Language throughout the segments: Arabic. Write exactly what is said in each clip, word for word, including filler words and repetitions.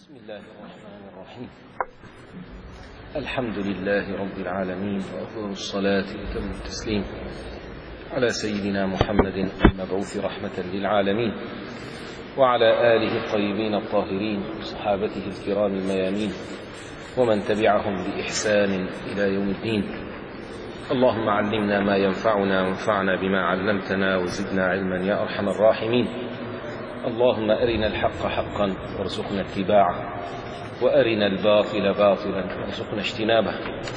بسم الله الرحمن الرحيم. الحمد لله رب العالمين، وأفضل الصلاة وأتم التسليم على سيدنا محمد المبعوث رحمة للعالمين، وعلى آله الطيبين الطاهرين وصحابته الكرام الميامين، ومن تبعهم بإحسان إلى يوم الدين. اللهم علمنا ما ينفعنا وانفعنا بما علمتنا وزدنا علما يا أرحم الراحمين. اللهم أرنا الحق حقا وارزقنا اتباعه، وأرنا الباطل باطلا وارزقنا اجتنابه.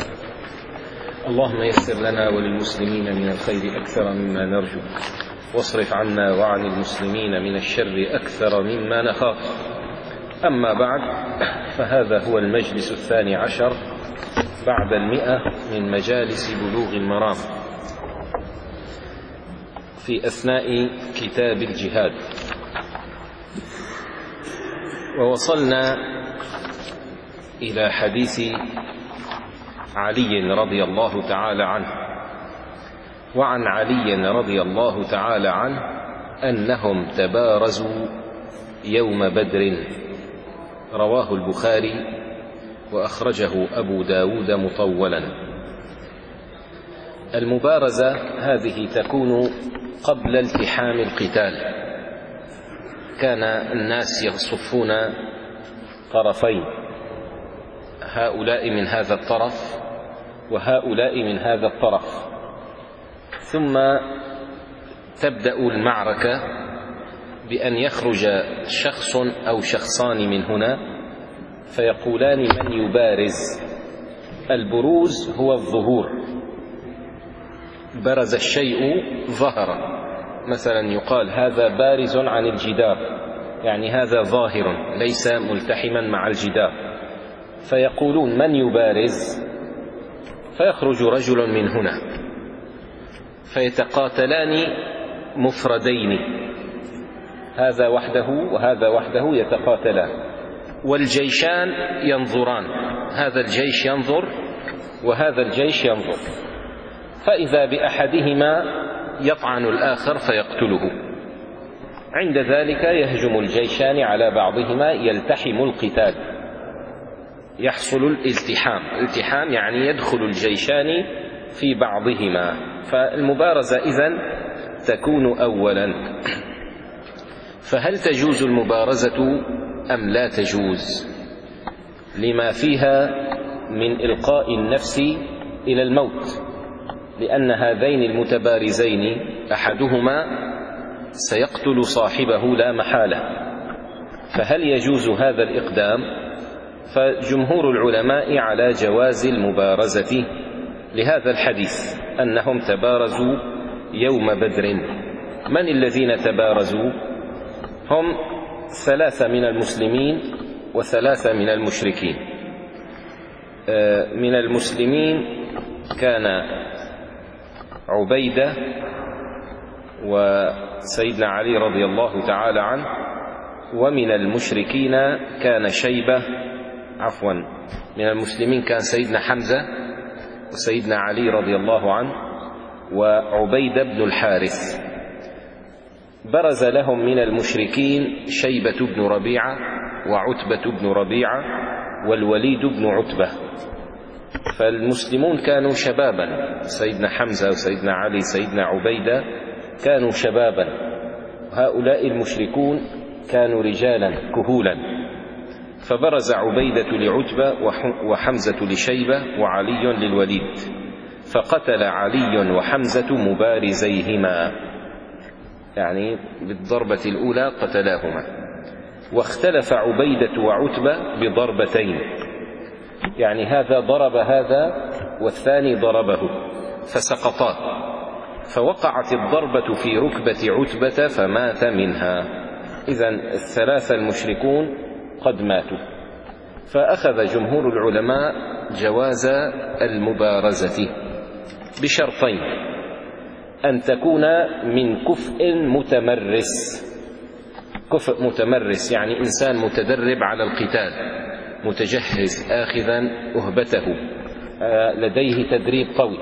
اللهم يسر لنا وللمسلمين من الخير أكثر مما نرجو، واصرف عنا وعن المسلمين من الشر أكثر مما نخاف. أما بعد، فهذا هو المجلس الثاني عشر بعد المئة من مجالس بلوغ المرام في أثناء كتاب الجهاد، ووصلنا إلى حديث علي رضي الله تعالى عنه. وعن علي رضي الله تعالى عنه أنهم تبارزوا يوم بدر، رواه البخاري وأخرجه أبو داود مطولا. المبارزة هذه تكون قبل التحام القتال. كان الناس يصفون طرفين، هؤلاء من هذا الطرف وهؤلاء من هذا الطرف، ثم تبدأ المعركة بأن يخرج شخص أو شخصان من هنا فيقولان من يبارز. البروز هو الظهور، برز الشيء ظهر، مثلا يقال هذا بارز عن الجدار، يعني هذا ظاهر ليس ملتحما مع الجدار. فيقولون من يبارز، فيخرج رجل من هنا فيتقاتلان مفردين، هذا وحده وهذا وحده يتقاتلان، والجيشان ينظران، هذا الجيش ينظر وهذا الجيش ينظر، فإذا بأحدهما يطعن الآخر فيقتله. عند ذلك يهجم الجيشان على بعضهما، يلتحم القتال، يحصل الالتحام. الالتحام يعني يدخل الجيشان في بعضهما. فالمبارزة إذن تكون أولا. فهل تجوز المبارزة أم لا تجوز؟ لما فيها من إلقاء النفس إلى الموت، لأن هذين المتبارزين أحدهما سيقتل صاحبه لا محالة. فهل يجوز هذا الإقدام؟ فجمهور العلماء على جواز المبارزة لهذا الحديث، أنهم تبارزوا يوم بدر. من الذين تبارزوا؟ هم ثلاثة من المسلمين وثلاثة من المشركين. من المسلمين كان عبيدة وسيدنا علي رضي الله تعالى عنه، ومن المشركين كان شيبة عفوا من المسلمين كان سيدنا حمزة وسيدنا علي رضي الله عنه وعبيدة بن الحارث. برز لهم من المشركين شيبة بن ربيعة وعتبة بن ربيعة والوليد بن عتبة. فالمسلمون كانوا شبابا، سيدنا حمزة وسيدنا علي سيدنا عبيدة كانوا شبابا، هؤلاء المشركون كانوا رجالا كهولا. فبرز عبيدة لعتبة وحمزة لشيبة وعلي للوليد، فقتل علي وحمزة مبارزيهما، يعني بالضربة الأولى قتلاهما. واختلف عبيدة وعتبة بضربتين، يعني هذا ضرب هذا والثاني ضربه فسقطا، فوقعت الضربة في ركبة عتبة فمات منها. إذن الثلاثة المشركون قد ماتوا. فأخذ جمهور العلماء جواز المبارزة بشرطين: أن تكون من كفء متمرس. كفء متمرس يعني إنسان متدرب على القتال، متجهز آخذا أهبته، لديه تدريب قوي.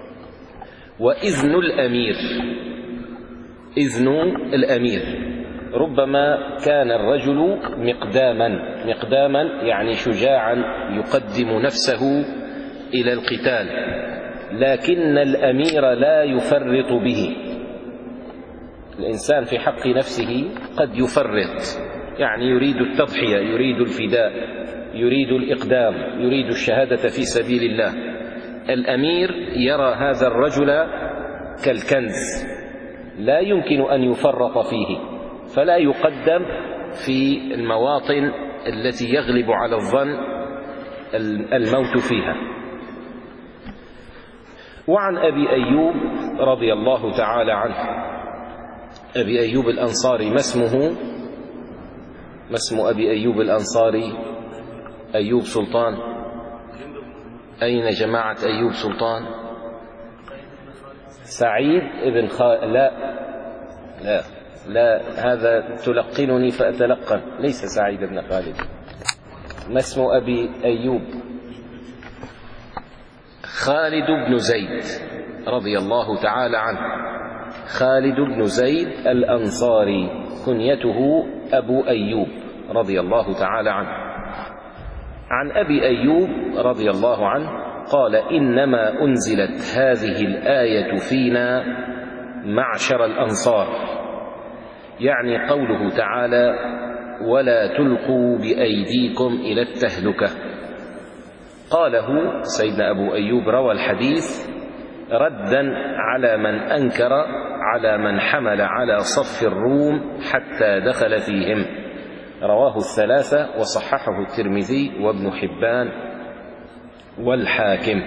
وإذن الأمير، إذن الأمير ربما كان الرجل مقداما مقداما يعني شجاعا يقدم نفسه إلى القتال، لكن الأمير لا يفرط به. الإنسان في حق نفسه قد يفرط، يعني يريد التضحية، يريد الفداء، يريد الإقدام، يريد الشهادة في سبيل الله. الأمير يرى هذا الرجل كالكنز لا يمكن أن يفرط فيه، فلا يقدم في المواطن التي يغلب على الظن الموت فيها. وعن أبي أيوب رضي الله تعالى عنه، أبي أيوب الأنصاري، ما اسمه؟ ما اسم أبي أيوب الأنصاري؟ أيوب سلطان. أين جماعة أيوب سلطان؟ سعيد ابن خالد. لا لا لا هذا تلقنني فأتلقن، ليس سعيد بن خالد. ما اسم أبي أيوب؟ خالد بن زيد رضي الله تعالى عنه، خالد بن زيد الأنصاري، كنيته أبو أيوب رضي الله تعالى عنه. عن أبي أيوب رضي الله عنه قال: إنما أنزلت هذه الآية فينا معشر الأنصار، يعني قوله تعالى: ولا تلقوا بأيديكم إلى التهلكة. قاله سيدنا أبو أيوب، روى الحديث ردا على من أنكر على من حمل على صف الروم حتى دخل فيهم. رواه الثلاثة وصححه الترمذي وابن حبان والحاكم.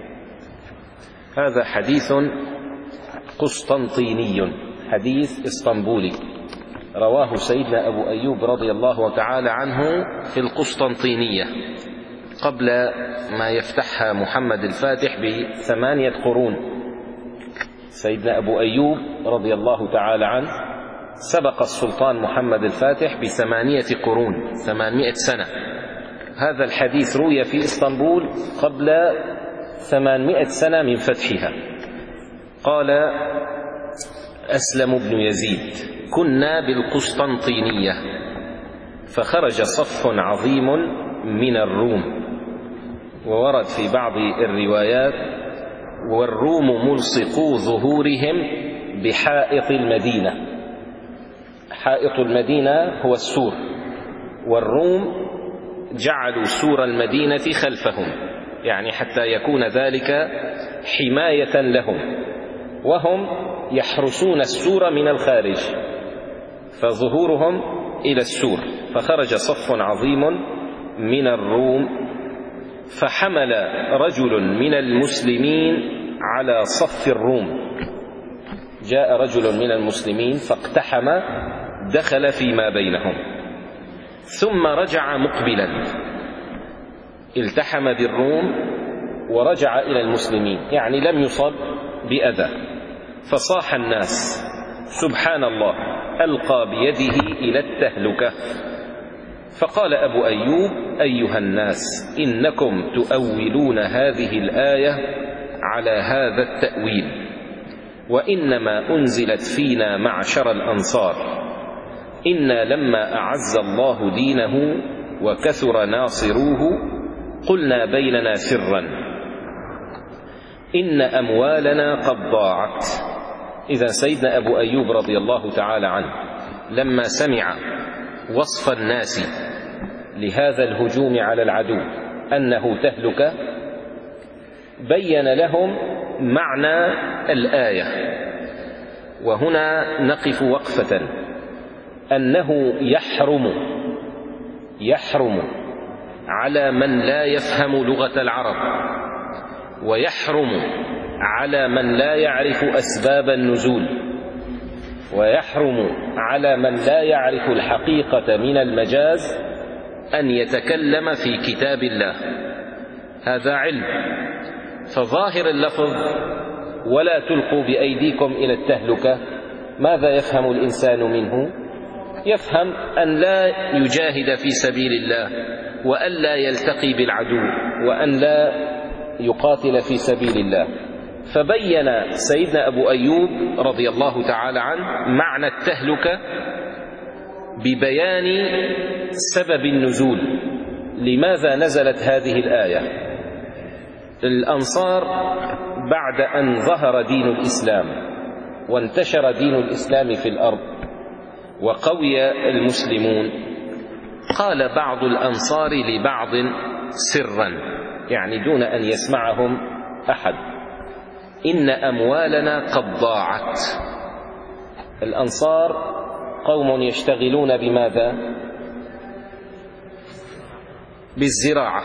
هذا حديث قسطنطيني، حديث اسطنبولي، رواه سيدنا أبو أيوب رضي الله تعالى عنه في القسطنطينية قبل ما يفتحها محمد الفاتح بثمانية قرون. سيدنا أبو أيوب رضي الله تعالى عنه سبق السلطان محمد الفاتح بثمانية قرون، ثمانمائة سنة. هذا الحديث روي في اسطنبول قبل ثمانمائة سنة من فتحها. قال أسلم بن يزيد: كنا بالقسطنطينية فخرج صف عظيم من الروم. وورد في بعض الروايات: والروم ملصقو ظهورهم بحائط المدينة. حائط المدينة هو السور، والروم جعلوا سور المدينة خلفهم، يعني حتى يكون ذلك حماية لهم، وهم يحرسون السور من الخارج، فظهورهم إلى السور. فخرج صف عظيم من الروم فحمل رجل من المسلمين على صف الروم. جاء رجل من المسلمين فاقتحم، دخل فيما بينهم، ثم رجع مقبلا، التحم بالروم ورجع إلى المسلمين، يعني لم يصب بأذى. فصاح الناس: سبحان الله، ألقى بيده إلى التهلكة. فقال أبو أيوب: أيها الناس، إنكم تؤولون هذه الآية على هذا التأويل، وإنما أنزلت فينا معشر الأنصار. إنا لما أعز الله دينه وكثر ناصروه قلنا بيننا سرا إن أموالنا قد ضاعت. إذا سيدنا أبو أيوب رضي الله تعالى عنه لما سمع وصف الناس لهذا الهجوم على العدو أنه تهلكة، بين لهم معنى الآية. وهنا نقف وقفة، أنه يحرم يحرم على من لا يفهم لغة العرب، ويحرم على من لا يعرف أسباب النزول، ويحرم على من لا يعرف الحقيقة من المجاز أن يتكلم في كتاب الله. هذا علم. فظاهر اللفظ ولا تلقوا بأيديكم إلى التهلكة، ماذا يفهم الإنسان منه؟ يفهم أن لا يجاهد في سبيل الله، وأن لا يلتقي بالعدو، وأن لا يقاتل في سبيل الله. فبين سيدنا أبو أيوب رضي الله تعالى عنه معنى التهلكة ببيان سبب النزول. لماذا نزلت هذه الآية؟ الأنصار بعد أن ظهر دين الإسلام وانتشر دين الإسلام في الأرض وقوي المسلمون، قال بعض الأنصار لبعض سرا، يعني دون أن يسمعهم أحد: إن أموالنا قد ضاعت. الأنصار قوم يشتغلون بماذا؟ بالزراعة.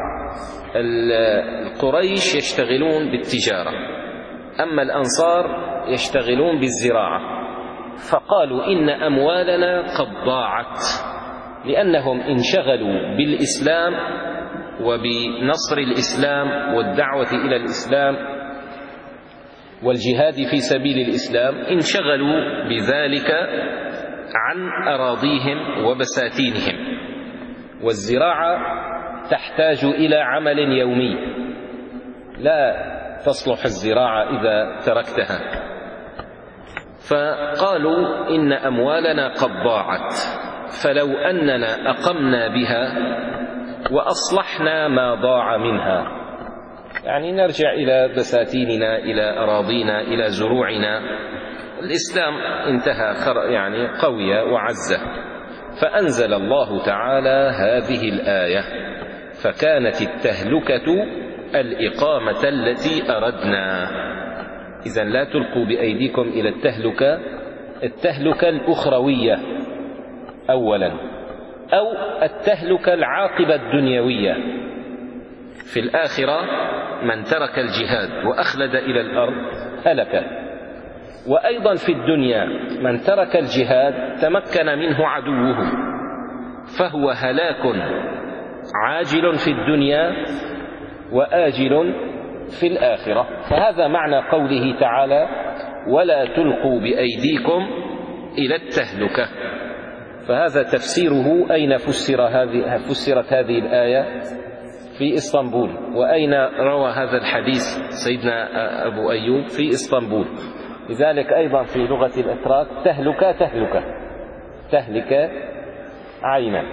القريش يشتغلون بالتجارة، أما الأنصار يشتغلون بالزراعة. فقالوا إن أموالنا قد ضاعت، لأنهم انشغلوا بالإسلام وبنصر الإسلام والدعوة إلى الإسلام والجهاد في سبيل الإسلام، انشغلوا بذلك عن أراضيهم وبساتينهم. والزراعة تحتاج إلى عمل يومي، لا تصلح الزراعة إذا تركتها. فقالوا إن أموالنا قد ضاعت، فلو أننا أقمنا بها وأصلحنا ما ضاع منها، يعني نرجع إلى بساتيننا، إلى أراضينا، إلى زروعنا. الإسلام انتهى يعني قوي وعزة. فأنزل الله تعالى هذه الآية: فكانت التهلكة الإقامة التي أردنا. إذن لا تلقوا بأيديكم إلى التهلكة، التهلكة الأخروية أولا، أو التهلكة العاقبة الدنيوية في الآخرة. من ترك الجهاد وأخلد إلى الأرض هلك. وأيضا في الدنيا من ترك الجهاد تمكن منه عدوه، فهو هلاك عاجل في الدنيا وآجل في الآخرة. فهذا معنى قوله تعالى: ولا تلقوا بأيديكم إلى التهلكة. فهذا تفسيره. أين فسر هذه فسرت هذه الآية؟ في إسطنبول. وأين روى هذا الحديث سيدنا أبو أيوب؟ في إسطنبول. لذلك أيضا في لغة الأتراك تهلكة تهلكة تهلك عينا.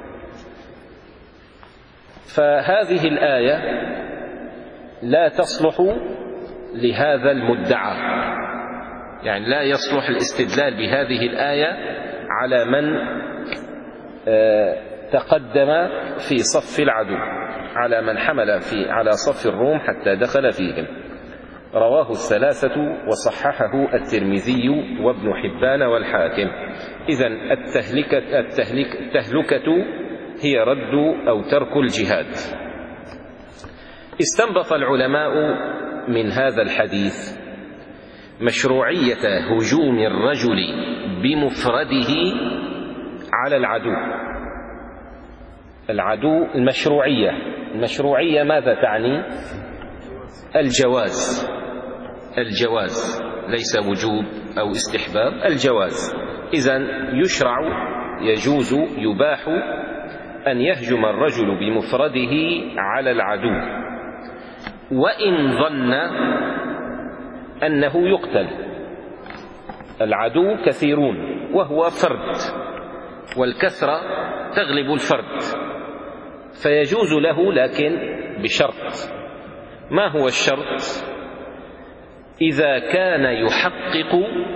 فهذه الآية لا تصلح لهذا المدعى، يعني لا يصلح الاستدلال بهذه الآية على من تقدم في صف العدو، على من حمل في على صف الروم حتى دخل فيهم. رواه الثلاثة وصححه الترمذي وابن حبان والحاكم. إذن التهلكة, التهلك التهلكة هي رد أو ترك الجهاد. استنبط العلماء من هذا الحديث مشروعية هجوم الرجل بمفرده على العدو. العدو المشروعية المشروعية ماذا تعني؟ الجواز. الجواز ليس وجوب أو استحباب، الجواز. إذن يشرع، يجوز، يباح أن يهجم الرجل بمفرده على العدو، وإن ظن أنه يقتل. العدو كثيرون وهو فرد، والكثرة تغلب الفرد، فيجوز له، لكن بشرط. ما هو الشرط؟ إذا كان يحقق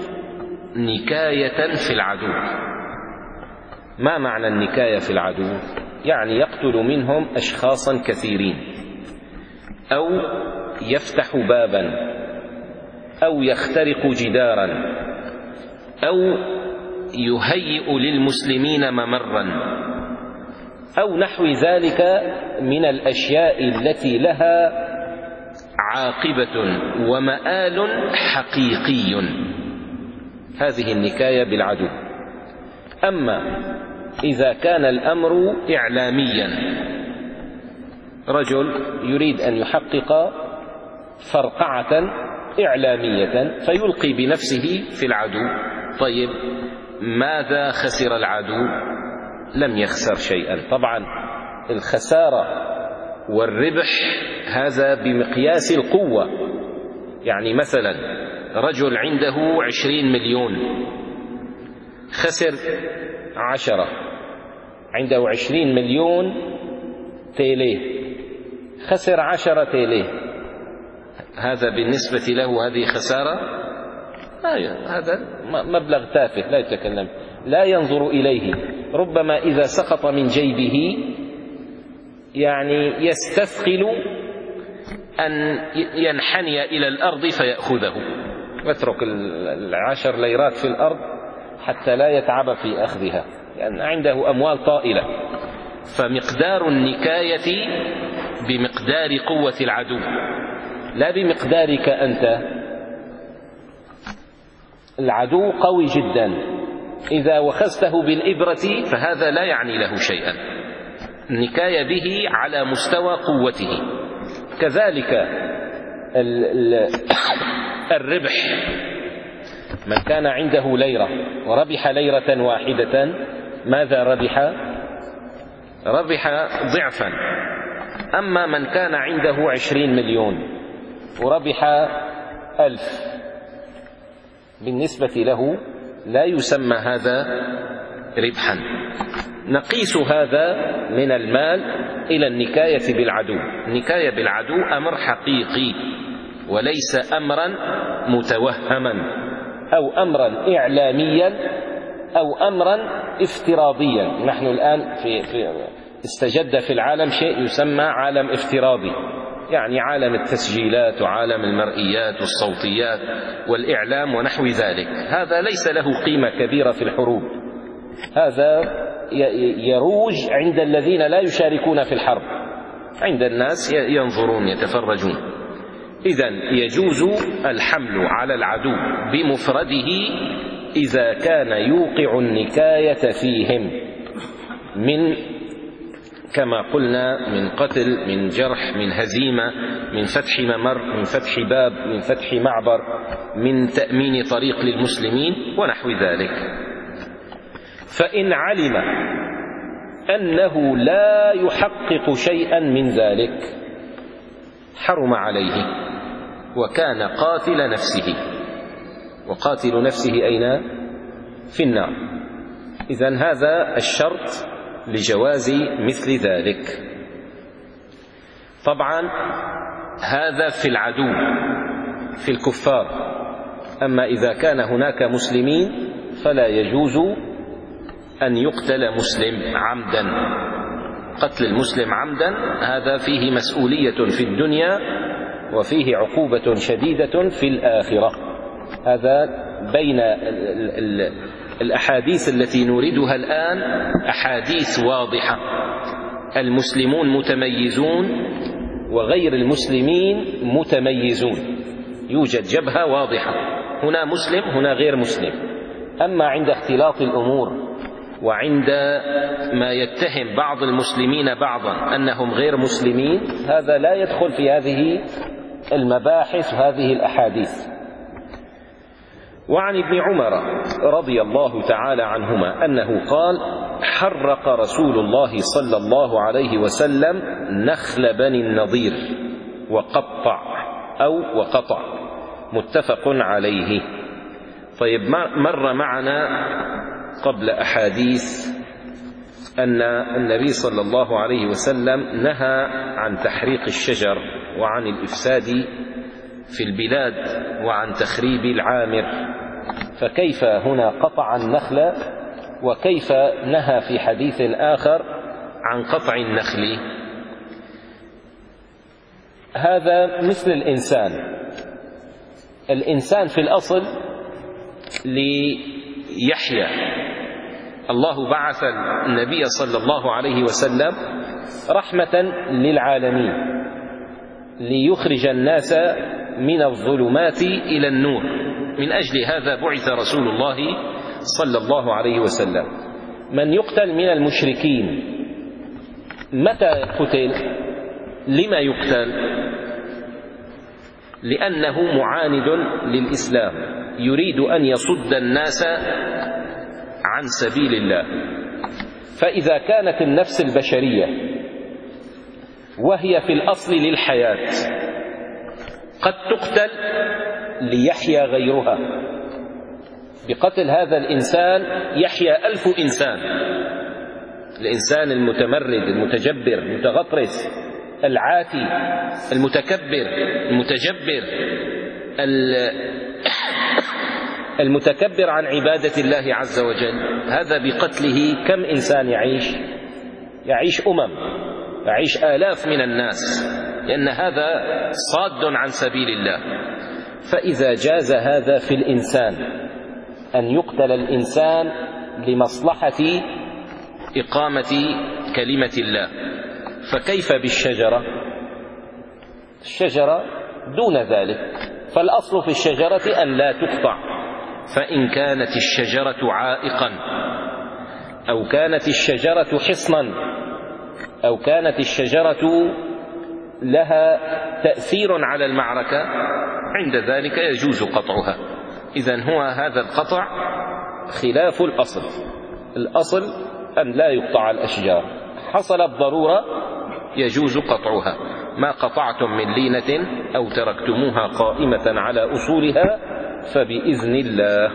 نكاية في العدو. ما معنى النكاية في العدو؟ يعني يقتل منهم أشخاصا كثيرين، أو يفتح بابا، أو يخترق جدارا، أو يهيئ للمسلمين ممرا، أو نحو ذلك من الأشياء التي لها عاقبة ومآل حقيقي. هذه النكاية بالعدو. أما إذا كان الأمر إعلاميا، رجل يريد أن يحقق فرقعة إعلامية فيلقي بنفسه في العدو، طيب ماذا خسر العدو؟ لم يخسر شيئا. طبعا الخسارة والربح هذا بمقياس القوة. يعني مثلا رجل عنده عشرين مليون، خسر عشرة، عنده عشرين مليون تيليه، خسر عشرة تيليه، هذا بالنسبة له هذه خسارة؟ هذا مبلغ تافه لا يتكلم، لا ينظر إليه. ربما إذا سقط من جيبه يعني يستثقل أن ينحني إلى الأرض فيأخذه، واترك العشر ليرات في الأرض حتى لا يتعب في أخذها، لأن يعني عنده أموال طائلة. فمقدار النكاية بمقدار قوة العدو لا بمقدارك أنت. العدو قوي جدا، إذا وخزته بالإبرة فهذا لا يعني له شيئا، النكاية به على مستوى قوته. كذلك الربح، من كان عنده ليرة وربح ليرة واحدة ماذا ربح؟ ربح ضعفا. أما من كان عنده عشرين مليون وربح ألف، بالنسبة له لا يسمى هذا ربحا. نقيس هذا من المال إلى النكاية بالعدو. النكاية بالعدو أمر حقيقي وليس أمرا متوهما أو أمرا إعلاميا أو أمرا افتراضيا. نحن الآن في, في استجد في العالم شيء يسمى عالم افتراضي، يعني عالم التسجيلات وعالم المرئيات والصوتيات والإعلام ونحو ذلك. هذا ليس له قيمة كبيرة في الحروب، هذا يروج عند الذين لا يشاركون في الحرب، عند الناس ينظرون يتفرجون. إذن يجوز الحمل على العدو بمفرده إذا كان يوقع النكاية فيهم من كما قلنا من قتل، من جرح، من هزيمة، من فتح ممر، من فتح باب، من فتح معبر، من تأمين طريق للمسلمين ونحو ذلك. فإن علم أنه لا يحقق شيئا من ذلك حرم عليه وكان قاتل نفسه، وقاتل نفسه أين؟ في النار. إذن هذا الشرط لجواز مثل ذلك. طبعا هذا في العدو في الكفار، أما إذا كان هناك مسلمين فلا يجوز أن يقتل مسلم عمدا. قتل المسلم عمدا هذا فيه مسؤولية في الدنيا وفيه عقوبة شديدة في الآخرة. هذا بين ال ال الأحاديث التي نوردها الآن أحاديث واضحة، المسلمون متميزون وغير المسلمين متميزون، يوجد جبهة واضحة، هنا مسلم هنا غير مسلم. أما عند اختلاط الأمور وعند ما يتهم بعض المسلمين بعضا أنهم غير مسلمين، هذا لا يدخل في هذه المباحث هذه الأحاديث. وعن ابن عمر رضي الله تعالى عنهما أنه قال: حرق رسول الله صلى الله عليه وسلم نخل بني النضير وقطع أو وقطع، متفق عليه. طيب، مر معنا قبل أحاديث أن النبي صلى الله عليه وسلم نهى عن تحريق الشجر وعن الإفساد في البلاد وعن تخريب العامر، فكيف هنا قطع النخل وكيف نهى في حديث آخر عن قطع النخل؟ هذا مثل الإنسان. الإنسان في الأصل ليحيا، الله بعث النبي صلى الله عليه وسلم رحمة للعالمين ليخرج الناس من الظلمات إلى النور، من أجل هذا بعث رسول الله صلى الله عليه وسلم. من يقتل من المشركين متى قتل؟ لما يقتل؟ لأنه معاند للإسلام، يريد أن يصد الناس عن سبيل الله. فإذا كانت النفس البشرية وهي في الأصل للحياة قد تقتل ليحيا غيرها بقتل هذا الإنسان يحيا ألف إنسان. الإنسان المتمرد المتجبر المتغطرس العاتي المتكبر المتجبر المتكبر عن عبادة الله عز وجل، هذا بقتله كم إنسان يعيش؟ يعيش أمم، يعيش آلاف من الناس، لأن هذا صاد عن سبيل الله. فإذا جاز هذا في الإنسان أن يقتل الإنسان لمصلحة إقامة كلمة الله، فكيف بالشجرة؟ الشجرة دون ذلك، فالأصل في الشجرة أن لا تقطع، فإن كانت الشجرة عائقا أو كانت الشجرة حصنا أو كانت الشجرة لها تأثير على المعركة، عند ذلك يجوز قطعها. إذن هو هذا القطع خلاف الأصل. الأصل أن لا يقطع الأشجار، حصلت ضرورة يجوز قطعها. ما قطعتم من لينة أو تركتموها قائمة على أصولها فبإذن الله.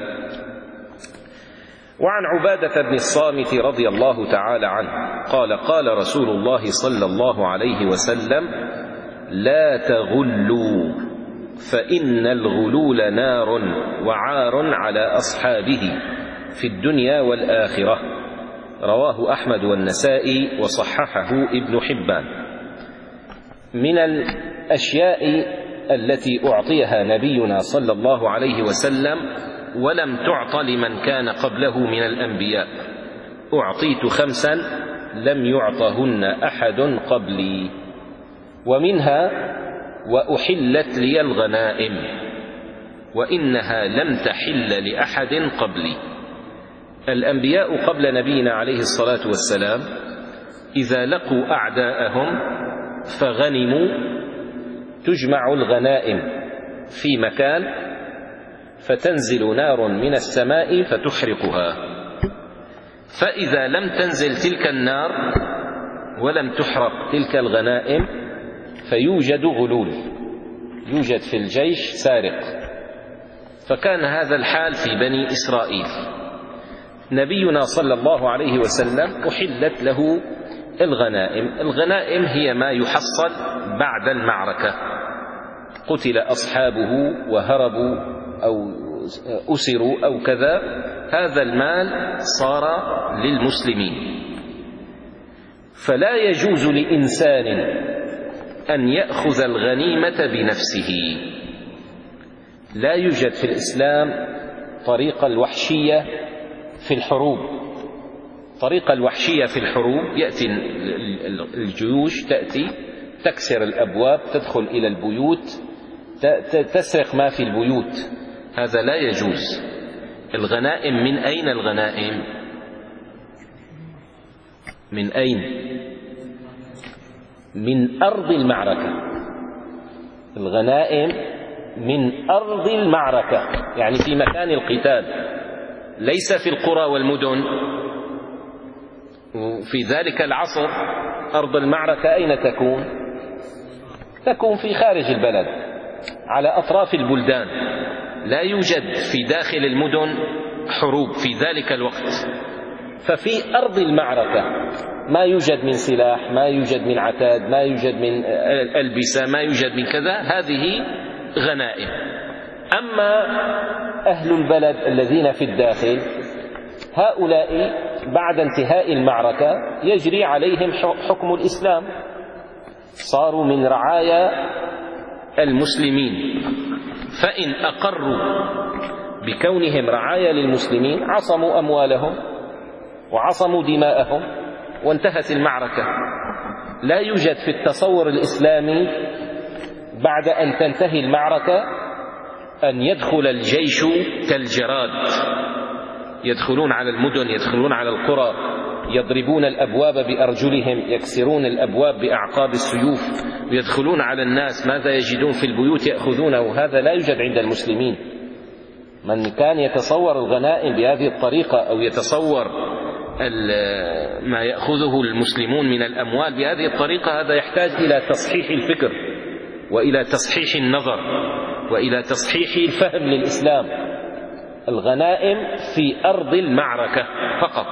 وعن عبادة بن الصامت رضي الله تعالى عنه قال: قال رسول الله صلى الله عليه وسلم: لا تغلوا فإن الغلول نار وعار على أصحابه في الدنيا والآخرة. رواه أحمد والنسائي وصححه ابن حبان. من الأشياء التي أعطيها نبينا صلى الله عليه وسلم ولم تعط لمن كان قبله من الأنبياء: أعطيت خمسا لم يعطهن أحد قبلي، ومنها: وأحلت لي الغنائم وإنها لم تحل لأحد قبلي. الأنبياء قبل نبينا عليه الصلاة والسلام إذا لقوا أعداءهم فغنموا تجمع الغنائم في مكان فتنزل نار من السماء فتحرقها، فإذا لم تنزل تلك النار ولم تحرق تلك الغنائم فيوجد غلول، يوجد في الجيش سارق. فكان هذا الحال في بني إسرائيل. نبينا صلى الله عليه وسلم أحلت له الغنائم. الغنائم هي ما يحصل بعد المعركة، قتل أصحابه وهربوا أو أسروا أو كذا، هذا المال صار للمسلمين. فلا يجوز لإنسان أن يأخذ الغنيمة بنفسه. لا يوجد في الإسلام طريقة الوحشية في الحروب. طريقة الوحشية في الحروب يأتي الجيوش، تأتي تكسر الأبواب، تدخل إلى البيوت، تسرق ما في البيوت، هذا لا يجوز. الغنائم من أين؟ الغنائم من أين؟ من أرض المعركة. الغنائم من أرض المعركة، يعني في مكان القتال، ليس في القرى والمدن. في ذلك العصر أرض المعركة أين تكون؟ تكون في خارج البلد، على أطراف البلدان. لا يوجد في داخل المدن حروب في ذلك الوقت. ففي أرض المعركة ما يوجد من سلاح، ما يوجد من عتاد، ما يوجد من ألبسة، ما يوجد من كذا، هذه غنائم. أما أهل البلد الذين في الداخل، هؤلاء بعد انتهاء المعركة يجري عليهم حكم الإسلام، صاروا من رعايا المسلمين. فإن أقروا بكونهم رعايا للمسلمين عصموا أموالهم وعصموا دماءهم وانتهت المعركة. لا يوجد في التصور الإسلامي بعد أن تنتهي المعركة أن يدخل الجيش كالجراد، يدخلون على المدن، يدخلون على القرى، يضربون الأبواب بأرجلهم، يكسرون الأبواب بأعقاب السيوف، ويدخلون على الناس، ماذا يجدون في البيوت يأخذونه. هذا لا يوجد عند المسلمين. من كان يتصور الغنائم بهذه الطريقة أو يتصور ما يأخذه المسلمون من الأموال بهذه الطريقة، هذا يحتاج إلى تصحيح الفكر وإلى تصحيح النظر وإلى تصحيح الفهم للإسلام. الغنائم في أرض المعركة فقط،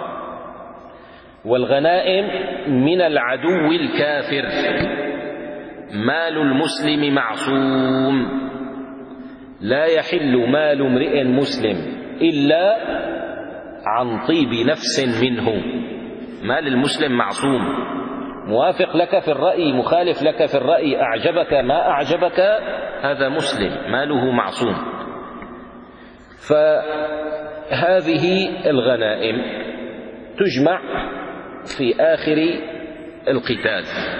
والغنائم من العدو الكافر. مال المسلم معصوم، لا يحل مال امرئ مسلم إلا عن طيب نفس منه. مال المسلم معصوم، موافق لك في الرأي، مخالف لك في الرأي، أعجبك ما أعجبك، هذا مسلم ماله معصوم. فهذه الغنائم تجمع في آخر القتال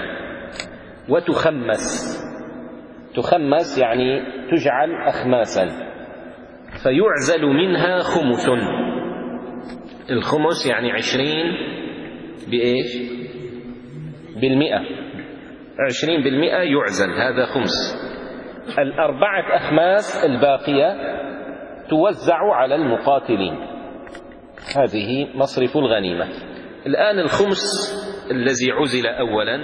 وتخمس. تخمس يعني تجعل أخماسا، فيعزل منها خمس. الخمس يعني عشرين بإيش؟ بالمئة. عشرين بالمئة يعزل، هذا خمس. الأربعة أخماس الباقية توزع على المقاتلين. هذه مصرف الغنيمة. الآن الخمس الذي عزل أولا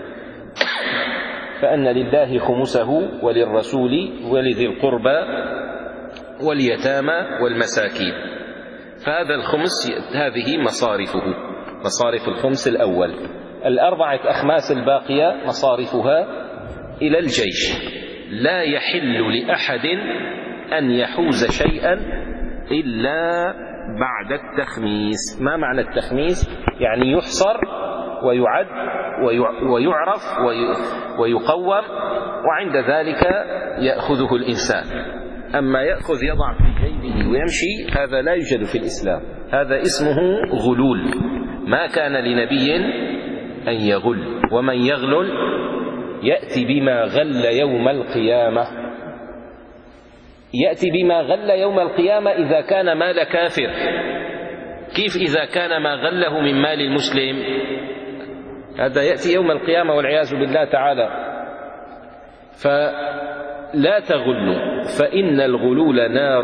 فأن لله خمسه وللرسول ولذي القربى واليتامى والمساكين. فهذا الخمس هذه مصارفه، مصارف الخمس الأول. الأربعة أخماس الباقية مصارفها إلى الجيش. لا يحل لأحد أن يحوز شيئا إلا بعد التخميس. ما معنى التخميس؟ يعني يحصر ويعد ويعرف ويقوم، وعند ذلك يأخذه الإنسان. أما يأخذ يضع في جيبه ويمشي، هذا لا يوجد في الإسلام، هذا اسمه غلول. ما كان لنبي أن يغل، ومن يغلل يأتي بما غل يوم القيامة. يأتي بما غل يوم القيامة إذا كان مال كافر. كيف إذا كان ما غله من مال المسلم؟ هذا يأتي يوم القيامة والعياذ بالله تعالى. فلا تغلوا، فإن الغلول نار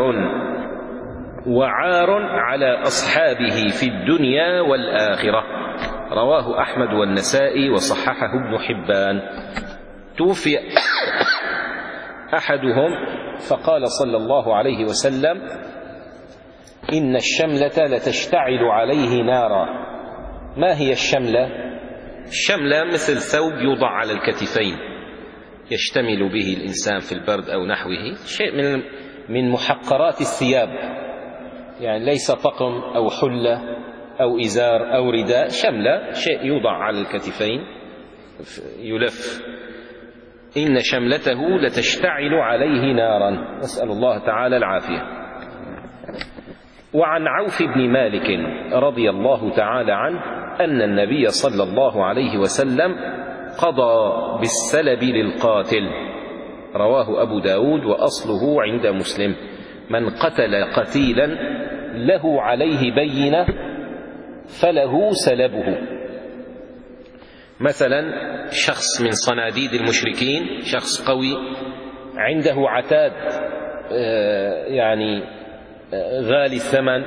وعار على أصحابه في الدنيا والآخرة. رواه أحمد والنسائي وصححه ابن حبان. توفي أحدهم فقال صلى الله عليه وسلم: إن الشملة لتشتعل عليه نارا. ما هي الشملة؟ الشملة مثل ثوب يوضع على الكتفين يشتمل به الإنسان في البرد أو نحوه، شيء من من محقرات الثياب، يعني ليس طقم أو حلة أو إزار أو رداء. شملة شيء يوضع على الكتفين يلف. إن شملته لتشتعل عليه نارا، نسأل الله تعالى العافية. وعن عوف بن مالك رضي الله تعالى عنه أن النبي صلى الله عليه وسلم قضى بالسلب للقاتل. رواه أبو داود وأصله عند مسلم: من قتل قتيلا له عليه بينة فله سلبه. مثلا شخص من صناديد المشركين، شخص قوي عنده عتاد يعني غالي الثمن،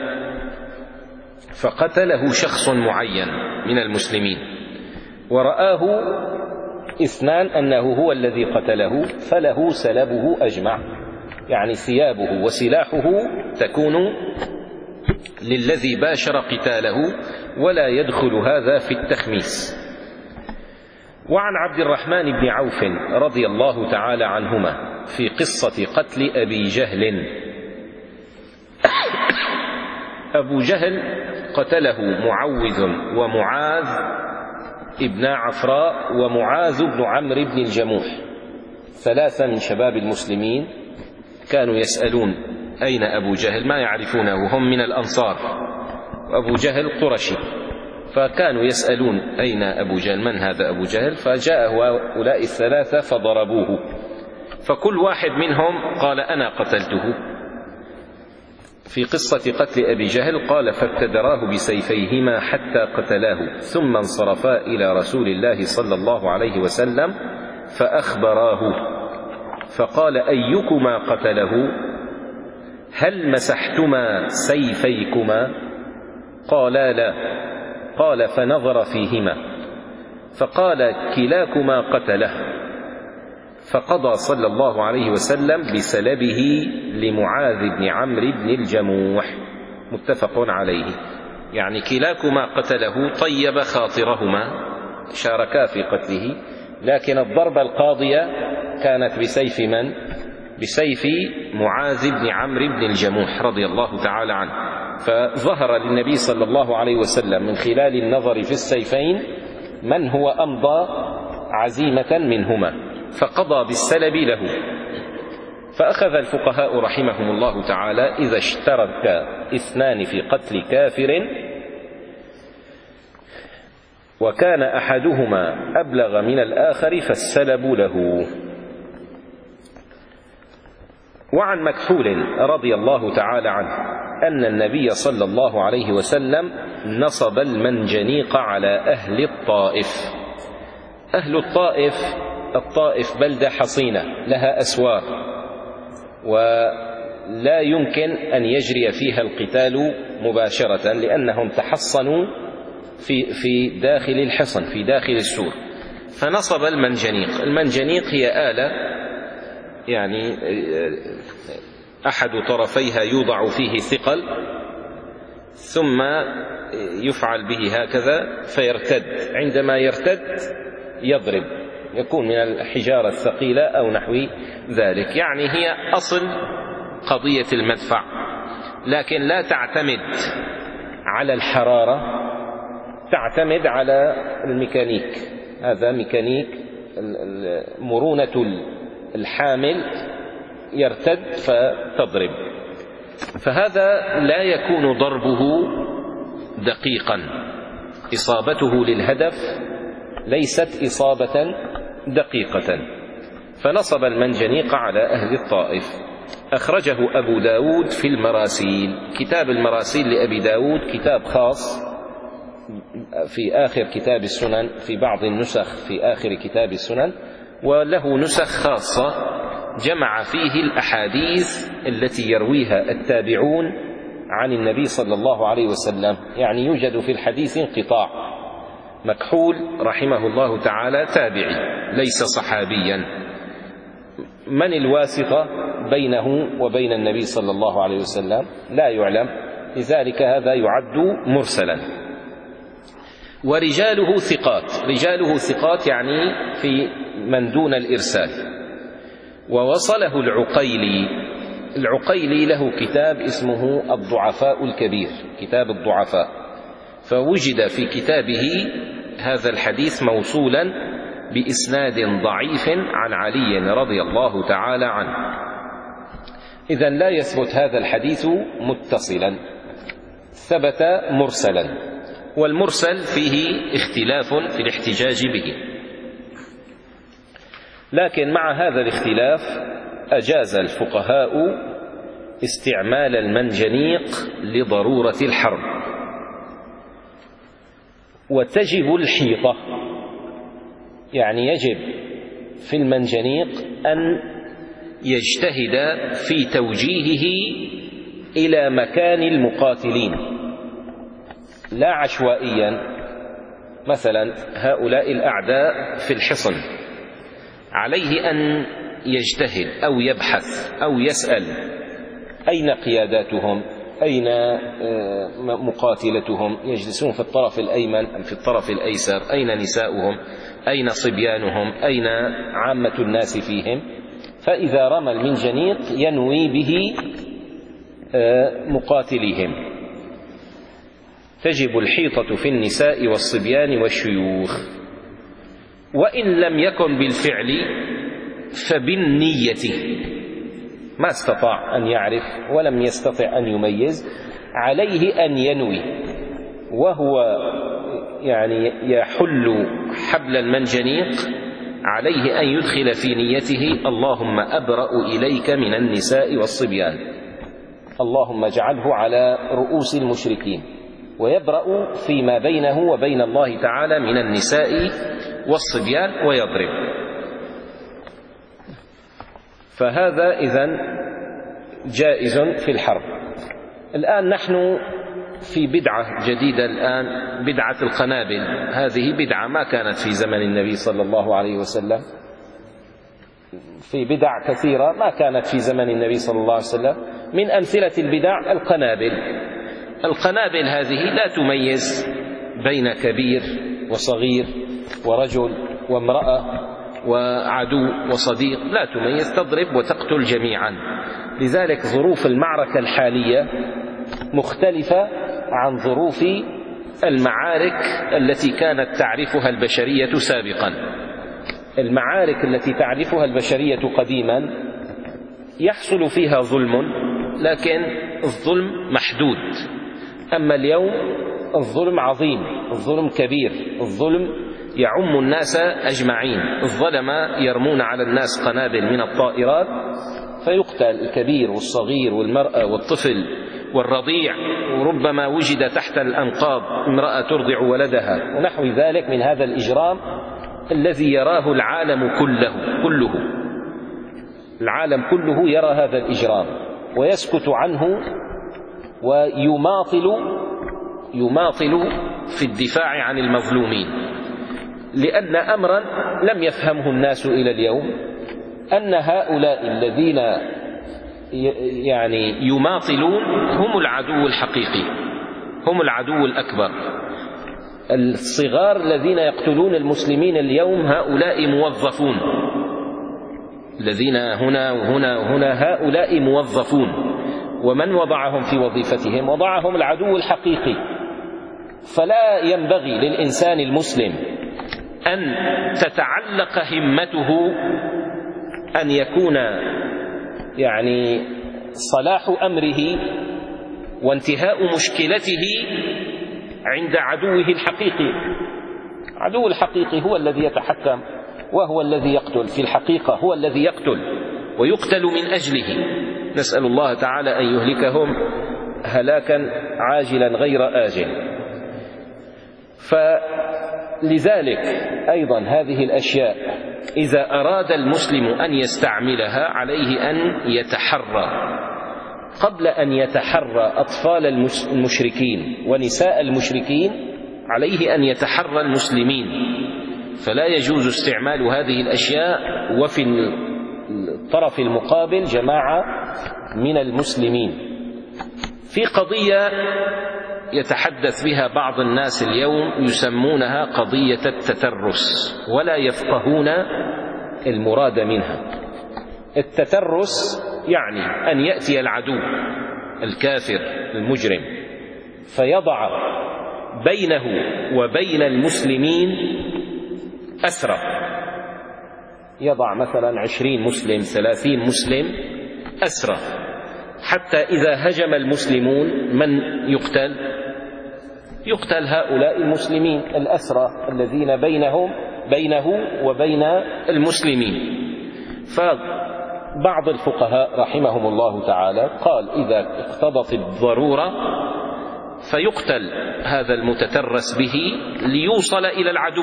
فقتله شخص معين من المسلمين، ورآه اثنان أنه هو الذي قتله، فله سلبه أجمع، يعني ثيابه وسلاحه تكون للذي باشر قتاله، ولا يدخل هذا في التخميس. وعن عبد الرحمن بن عوف رضي الله تعالى عنهما في قصة قتل أبي جهل. أبو جهل قتله معوذ ومعاذ ابن عفراء ومعاذ بن عمرو بن الجموح، ثلاثة من شباب المسلمين كانوا يسألون أين أبو جهل، ما يعرفونه، هم من الأنصار، وأبو جهل قرشي، فكانوا يسألون أين أبو جهل، من هذا أبو جهل؟ فجاء هؤلاء الثلاثة فضربوه، فكل واحد منهم قال أنا قتلته. في قصة قتل أبي جهل قال: فابتدراه بسيفيهما حتى قتلاه، ثم انصرفا إلى رسول الله صلى الله عليه وسلم فأخبراه، فقال: أيكما قتله؟ هل مسحتما سيفيكما؟ قالا: لا. قال: فنظر فيهما فقال: كلاكما قتله. فقضى صلى الله عليه وسلم بسلبه لمعاذ بن عمرو بن الجموح، متفق عليه. يعني كلاكما قتله، طيب خاطرهما، شاركا في قتله، لكن الضربة القاضية كانت بسيف من؟ بسيف معاذ بن عمرو بن الجموح رضي الله تعالى عنه. فظهر للنبي صلى الله عليه وسلم من خلال النظر في السيفين من هو أمضى عزيمة منهما، فقضى بالسلب له. فأخذ الفقهاء رحمهم الله تعالى إذا اشترك اثنان في قتل كافر وكان أحدهما أبلغ من الآخر فالسلب له. وعن مكحول رضي الله تعالى عنه أن النبي صلى الله عليه وسلم نصب المنجنيق على أهل الطائف. أهل الطائف، الطائف بلدة حصينة لها أسوار ولا يمكن أن يجري فيها القتال مباشرة، لأنهم تحصنوا في في داخل الحصن، في داخل السور. فنصب المنجنيق. المنجنيق هي آلة يعني أحد طرفيها يوضع فيه ثقل ثم يفعل به هكذا فيرتد، عندما يرتد يضرب، يكون من الحجارة الثقيلة أو نحو ذلك. يعني هي أصل قضية المدفع، لكن لا تعتمد على الحرارة، تعتمد على الميكانيك. هذا ميكانيك، مرونة الحامل يرتد فتضرب. فهذا لا يكون ضربه دقيقا، إصابته للهدف ليست إصابة دقيقة. فنصب المنجنيق على أهل الطائف. أخرجه أبو داود في المراسيل. كتاب المراسيل لأبي داود كتاب خاص في آخر كتاب السنن، في بعض النسخ في آخر كتاب السنن، وله نسخ خاصة جمع فيه الأحاديث التي يرويها التابعون عن النبي صلى الله عليه وسلم. يعني يوجد في الحديث انقطاع. مكحول رحمه الله تعالى تابعي ليس صحابيا، من الواسطة بينه وبين النبي صلى الله عليه وسلم لا يعلم، لذلك هذا يعد مرسلا. ورجاله ثقات، رجاله ثقات يعني في من دون الإرسال. ووصله العقيلي. العقيلي له كتاب اسمه الضعفاء الكبير، كتاب الضعفاء، فوجد في كتابه هذا الحديث موصولا بإسناد ضعيف عن علي رضي الله تعالى عنه. إذن لا يثبت هذا الحديث متصلا، ثبت مرسلا، والمرسل فيه اختلاف في الاحتجاج به. لكن مع هذا الاختلاف أجاز الفقهاء استعمال المنجنيق لضرورة الحرب. وتجب الحيطة، يعني يجب في المنجنيق أن يجتهد في توجيهه إلى مكان المقاتلين لا عشوائيا. مثلا هؤلاء الأعداء في الحصن، عليه أن يجتهد أو يبحث أو يسأل أين قياداتهم، أين مقاتلتهم، يجلسون في الطرف الأيمن أم في الطرف الأيسر، أين نساؤهم، أين صبيانهم، أين عامة الناس فيهم. فإذا رمى المنجنيق ينوي به مقاتليهم. تجب الحيطة في النساء والصبيان والشيوخ. وإن لم يكن بالفعل فبالنية، ما استطاع أن يعرف ولم يستطع أن يميز، عليه أن ينوي وهو يعني يحل حبل المنجنيق، عليه أن يدخل في نيته اللهم أبرأ إليك من النساء والصبيان، اللهم اجعله على رؤوس المشركين، ويبرأ فيما بينه وبين الله تعالى من النساء والصبيان ويضرب. فهذا إذن جائز في الحرب. الآن نحن في بدعة جديدة الآن، بدعة القنابل. هذه بدعة ما كانت في زمن النبي صلى الله عليه وسلم، في بدع كثيرة ما كانت في زمن النبي صلى الله عليه وسلم. من أمثلة البدع القنابل. القنابل هذه لا تميز بين كبير وصغير ورجل وامرأة وعدو وصديق، لا تميز، تضرب وتقتل جميعا. لذلك ظروف المعركة الحالية مختلفة عن ظروف المعارك التي كانت تعرفها البشرية سابقا. المعارك التي تعرفها البشرية قديما يحصل فيها ظلم، لكن الظلم محدود. أما اليوم الظلم عظيم، الظلم كبير، الظلم يعم الناس أجمعين. الظلمة يرمون على الناس قنابل من الطائرات فيقتل الكبير والصغير والمرأة والطفل والرضيع، وربما وجد تحت الأنقاض امرأة ترضع ولدها ونحو ذلك من هذا الإجرام الذي يراه العالم كله كله العالم كله يرى هذا الإجرام ويسكت عنه ويماطل يماطل في الدفاع عن المظلومين، لأن أمرا لم يفهمه الناس إلى اليوم، أن هؤلاء الذين يعني يماطلون هم العدو الحقيقي، هم العدو الأكبر. الصغار الذين يقتلون المسلمين اليوم هؤلاء موظفون، الذين هنا وهنا وهنا هؤلاء موظفون، ومن وضعهم في وظيفتهم؟ وضعهم العدو الحقيقي. فلا ينبغي للإنسان المسلم أن تتعلق همته أن يكون يعني صلاح أمره وانتهاء مشكلته عند عدوه الحقيقي. عدو الحقيقي هو الذي يتحكم وهو الذي يقتل، في الحقيقة هو الذي يقتل ويقتل من أجله. نسأل الله تعالى أن يهلكهم هلاكا عاجلا غير آجل. فلذلك أيضا هذه الأشياء إذا أراد المسلم أن يستعملها عليه أن يتحرى، قبل أن يتحرى أطفال المشركين ونساء المشركين عليه أن يتحرى المسلمين. فلا يجوز استعمال هذه الأشياء وفي الطرف المقابل جماعة من المسلمين. في قضية يتحدث بها بعض الناس اليوم يسمونها قضية التترس ولا يفقهون المراد منها. التترس يعني أن يأتي العدو الكافر المجرم فيضع بينه وبين المسلمين أسرى، يضع مثلا عشرين مسلم ثلاثين مسلم أسرى، حتى إذا هجم المسلمون من يقتل؟ يقتل هؤلاء المسلمين الأسرى الذين بينهم بينه وبين المسلمين. فبعض الفقهاء رحمهم الله تعالى قال إذا اقتضت الضرورة فيقتل هذا المتترس به ليوصل إلى العدو.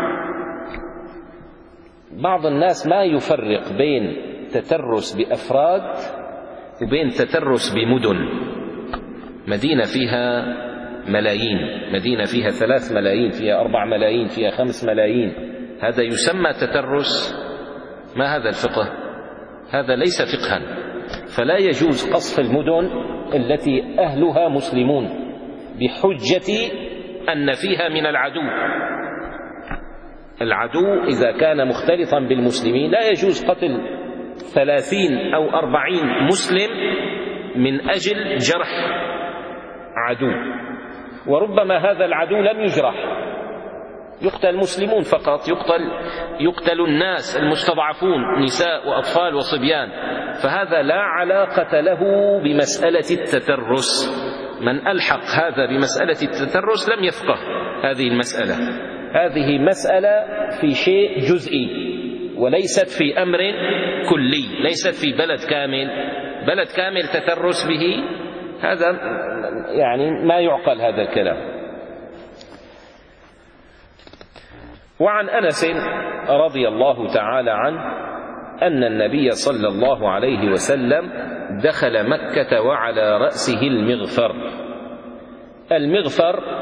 بعض الناس ما يفرق بين تترس بأفراد وبين تترس بمدن. مدينة فيها ملايين، مدينة فيها ثلاث ملايين، فيها أربع ملايين، فيها خمس ملايين، هذا يسمى تترس؟ ما هذا الفقه؟ هذا ليس فقها. فلا يجوز قصف المدن التي أهلها مسلمون بحجة أن فيها من العدو. العدو إذا كان مختلطا بالمسلمين لا يجوز قتل ثلاثين أو أربعين مسلم من أجل جرح عدو، وربما هذا العدو لم يجرح، يقتل مسلمون فقط، يقتل, يقتل الناس المستضعفون نساء وأطفال وصبيان. فهذا لا علاقة له بمسألة التترس. من ألحق هذا بمسألة التترس لم يفقه هذه المسألة. هذه مسألة في شيء جزئي وليست في أمر كلي، ليست في بلد كامل. بلد كامل تترس به هذا يعني ما يعقل هذا الكلام. وعن أنس رضي الله تعالى عنه أن النبي صلى الله عليه وسلم دخل مكة وعلى رأسه المغفر. المغفر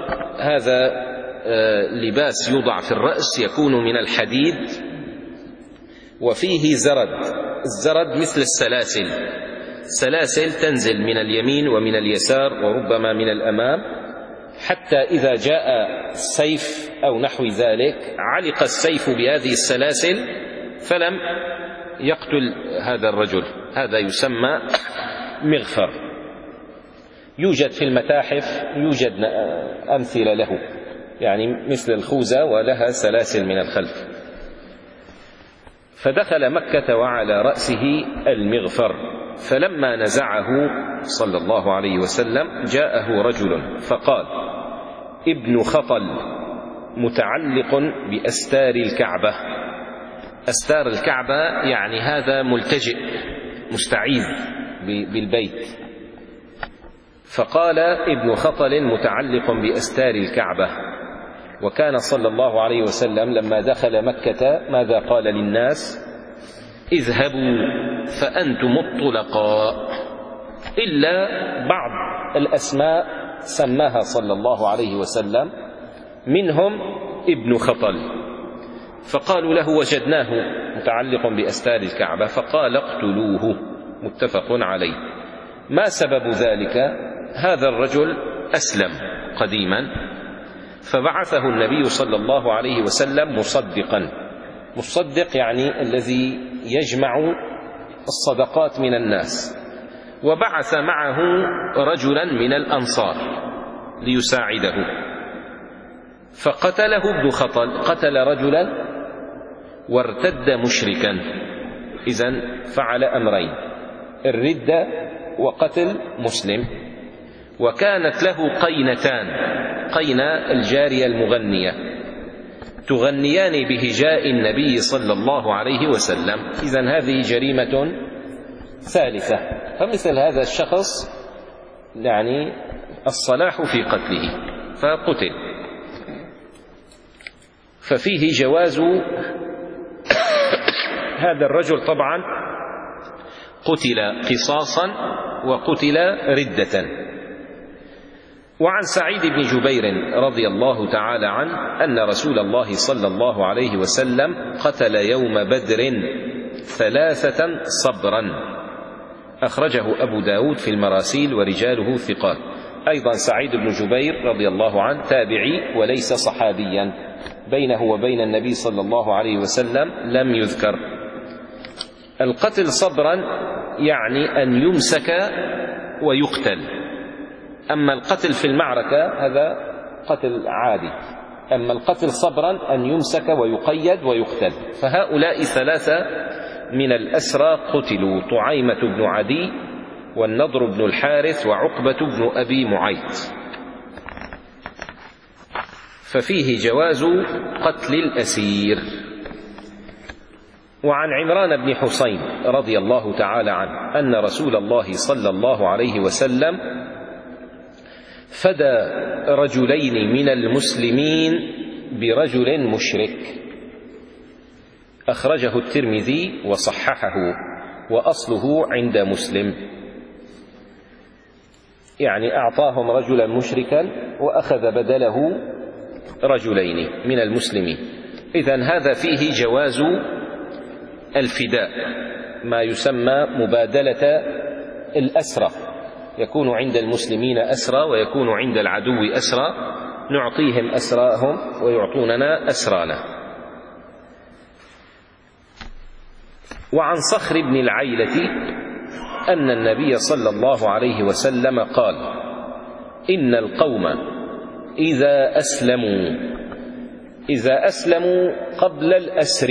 هذا لباس يوضع في الرأس، يكون من الحديد وفيه زرد. الزرد مثل السلاسل، سلاسل تنزل من اليمين ومن اليسار وربما من الأمام، حتى إذا جاء السيف أو نحو ذلك علق السيف بهذه السلاسل فلم يقتل هذا الرجل. هذا يسمى مغفر. يوجد في المتاحف، يوجد أمثلة له، يعني مثل الخوذة ولها سلاسل من الخلف. فدخل مكة وعلى رأسه المغفر، فلما نزعه صلى الله عليه وسلم جاءه رجل فقال: ابن خطل متعلق بأستار الكعبة. أستار الكعبة يعني هذا ملتجئ مستعيذ بالبيت. فقال: ابن خطل متعلق بأستار الكعبة. وكان صلى الله عليه وسلم لما دخل مكة ماذا قال للناس؟ اذهبوا فأنتم الطلقاء، إلا بعض الأسماء سماها صلى الله عليه وسلم، منهم ابن خطل. فقالوا له: وجدناه متعلق بأستار الكعبة. فقال: اقتلوه. متفق عليه. ما سبب ذلك؟ هذا الرجل أسلم قديما، فبعثه النبي صلى الله عليه وسلم مصدقا. مصدق يعني الذي يجمع الصدقات من الناس، وبعث معه رجلا من الأنصار ليساعده، فقتله ابن خطل، قتل رجلا وارتد مشركا. إذن فعل أمرين: الردة وقتل مسلم. وكانت له قينتان، قينة الجارية المغنية، تغنيان بهجاء النبي صلى الله عليه وسلم. إذن هذه جريمة ثالثة. فمثل هذا الشخص يعني الصلاح في قتله، فقتل. ففيه جواز هذا الرجل طبعا قتل قصاصا وقتل ردة. وعن سعيد بن جبير رضي الله تعالى عنه أن رسول الله صلى الله عليه وسلم قتل يوم بدر ثلاثة صبرا. أخرجه أبو داود في المراسيل ورجاله ثقات. أيضا سعيد بن جبير رضي الله عنه تابعي وليس صحابيا، بينه وبين النبي صلى الله عليه وسلم لم يذكر. القتل صبرا يعني أن يمسك ويقتل. أما القتل في المعركة هذا قتل عادي، أما القتل صبرا أن يمسك ويقيد ويقتل. فهؤلاء ثلاثة من الأسرى قتلوا: طعيمة بن عدي والنضر بن الحارث وعقبة بن أبي معيط. ففيه جواز قتل الأسير. وعن عمران بن حسين رضي الله تعالى عنه أن رسول الله صلى الله عليه وسلم فدى رجلين من المسلمين برجل مشرك. أخرجه الترمذي وصححه، وأصله عند مسلم. يعني أعطاهم رجلا مشركا وأخذ بدله رجلين من المسلمين. إذن هذا فيه جواز الفداء، ما يسمى مبادلة الأسرى. يكون عند المسلمين أسرى ويكون عند العدو أسرى، نعطيهم أسراهم ويعطوننا أسرانا. وعن صخر بن العيلة أن النبي صلى الله عليه وسلم قال: إن القوم إذا أسلموا إذا أسلموا قبل الأسر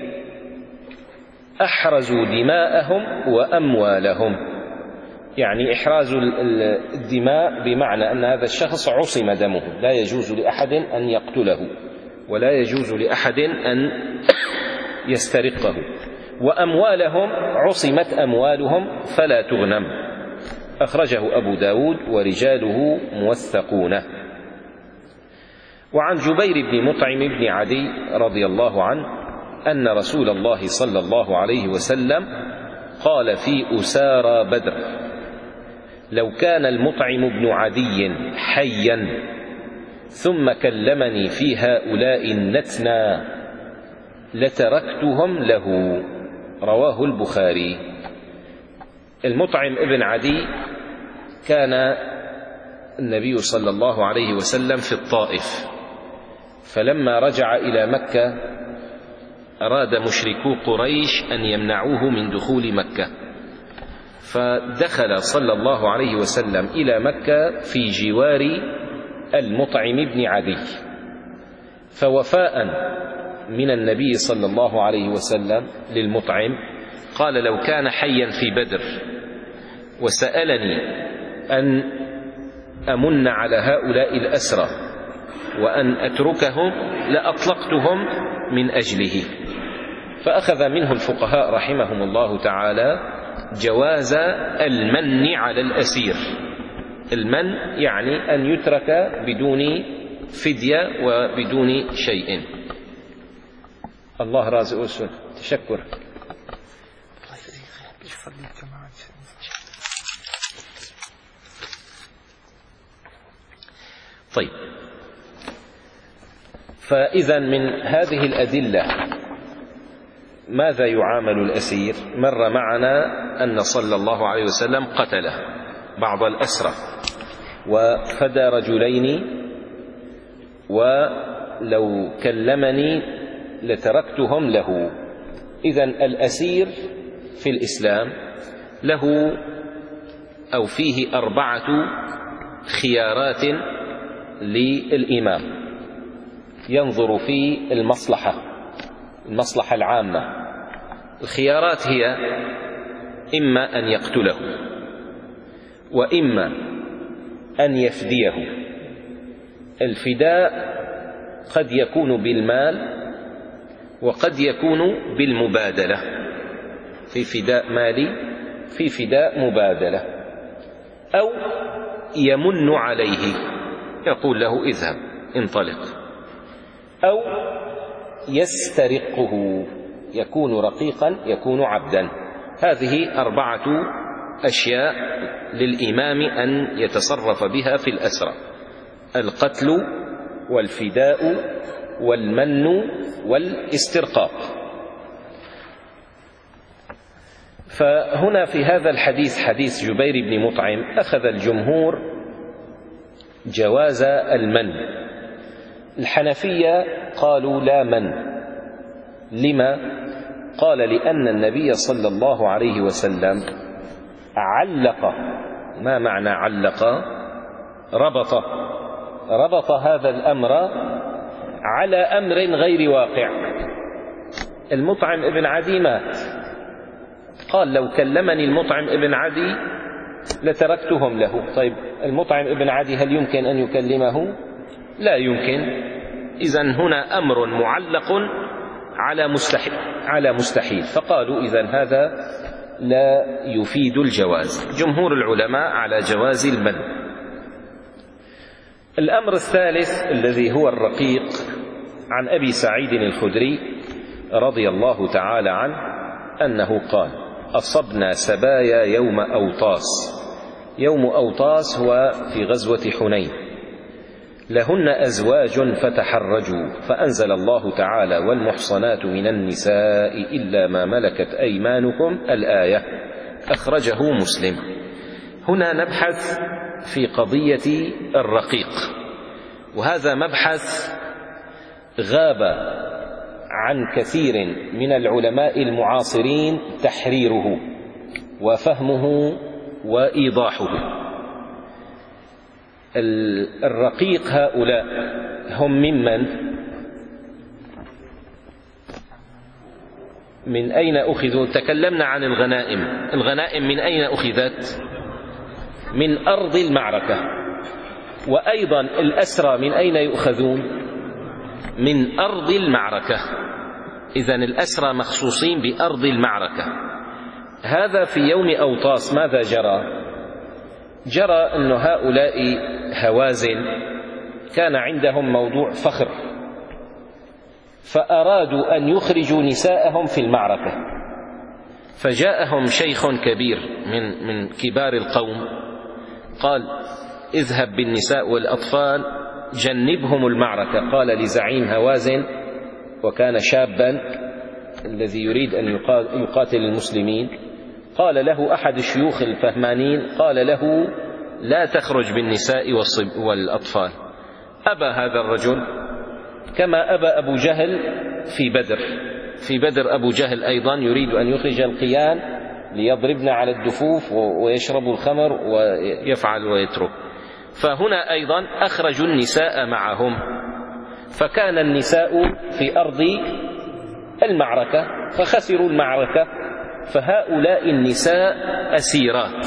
أحرزوا دماءهم وأموالهم. يعني إحراز الدماء بمعنى أن هذا الشخص عصم دمه، لا يجوز لأحد أن يقتله ولا يجوز لأحد أن يسترقه. وأموالهم عصمت أموالهم فلا تغنم. أخرجه أبو داود ورجاله موثقون. وعن جبير بن مطعم بن عدي رضي الله عنه أن رسول الله صلى الله عليه وسلم قال في أسارى بدر: لو كان المطعم بن عدي حيا ثم كلمني في هؤلاء النتنى لتركتهم له. رواه البخاري. المطعم ابن عدي كان النبي صلى الله عليه وسلم في الطائف، فلما رجع إلى مكة أراد مشركو قريش أن يمنعوه من دخول مكة، فدخل صلى الله عليه وسلم إلى مكة في جوار المطعم بن عدي، فوفاء من النبي صلى الله عليه وسلم للمطعم قال: لو كان حيا في بدر وسألني أن أمن على هؤلاء الأسرى وأن أتركهم لأطلقتهم من أجله. فأخذ منه الفقهاء رحمهم الله تعالى جواز المن على الأسير. المن يعني أن يترك بدون فدية وبدون شيء. الله رازق أسر. تشكر. طيب، فإذا من هذه الأدلة ماذا يعامل الأسير؟ مر معنا أن صلى الله عليه وسلم قتل بعض الأسرى وفدى رجلين، ولو كلمني لتركتهم له. إذن الأسير في الإسلام له أو فيه أربعة خيارات للإمام ينظر في المصلحة المصلحة العامة. الخيارات هي: إما أن يقتله، وإما أن يفديه. الفداء قد يكون بالمال وقد يكون بالمبادلة، في فداء مالي، في فداء مبادلة. أو يمن عليه، يقول له: اذهب انطلق. أو يسترقه، يكون رقيقا يكون عبدا. هذه أربعة أشياء للإمام أن يتصرف بها في الأسرى: القتل والفداء والمن والاسترقاق. فهنا في هذا الحديث، حديث جبير بن مطعم، أخذ الجمهور جواز المن. الحنفية قالوا لا من. لما؟ قال: لأن النبي صلى الله عليه وسلم علق. ما معنى علق؟ ربط ربط هذا الأمر على أمر غير واقع. المطعم ابن عدي مات، قال: لو كلمني المطعم ابن عدي لتركتهم له. طيب، المطعم ابن عدي هل يمكن أن يكلمه؟ لا يمكن. إذن هنا أمر معلق على مستحيل, على مستحيل. فقالوا: إذن هذا لا يفيد الجواز. جمهور العلماء على جواز المن. الأمر الثالث الذي هو الرقيق، عن أبي سعيد الخدري رضي الله تعالى عنه أنه قال: أصبنا سبايا يوم أوطاس. يوم أوطاس هو في غزوة حنين. لهن أزواج فتحرجوا، فأنزل الله تعالى: والمحصنات من النساء إلا ما ملكت أيمانكم، الآية. أخرجه مسلم. هنا نبحث في قضية الرقيق، وهذا مبحث غاب عن كثير من العلماء المعاصرين تحريره وفهمه وإيضاحه. الرقيق هؤلاء هم ممن؟ من أين أخذوا؟ تكلمنا عن الغنائم. الغنائم من أين أخذت؟ من أرض المعركة. وأيضا الأسرى من أين يؤخذون؟ من أرض المعركة. إذن الأسرى مخصوصين بأرض المعركة. هذا في يوم أوطاس ماذا جرى؟ جرى أن هؤلاء هوازن كان عندهم موضوع فخر، فأرادوا أن يخرجوا نساءهم في المعركة. فجاءهم شيخ كبير من من كبار القوم، قال: اذهب بالنساء والأطفال جنبهم المعركة. قال لزعيم هوازن وكان شابا: الذي يريد أن يقاتل المسلمين، قال له أحد الشيوخ الفهمانين، قال له: لا تخرج بالنساء والأطفال. أبى هذا الرجل، كما أبى أبو جهل في بدر. في بدر أبو جهل أيضا يريد أن يخرج القيان ليضربن على الدفوف ويشربوا الخمر ويفعل ويترك. فهنا أيضا أخرجوا النساء معهم، فكان النساء في أرض المعركة فخسروا المعركة، فهؤلاء النساء أسيرات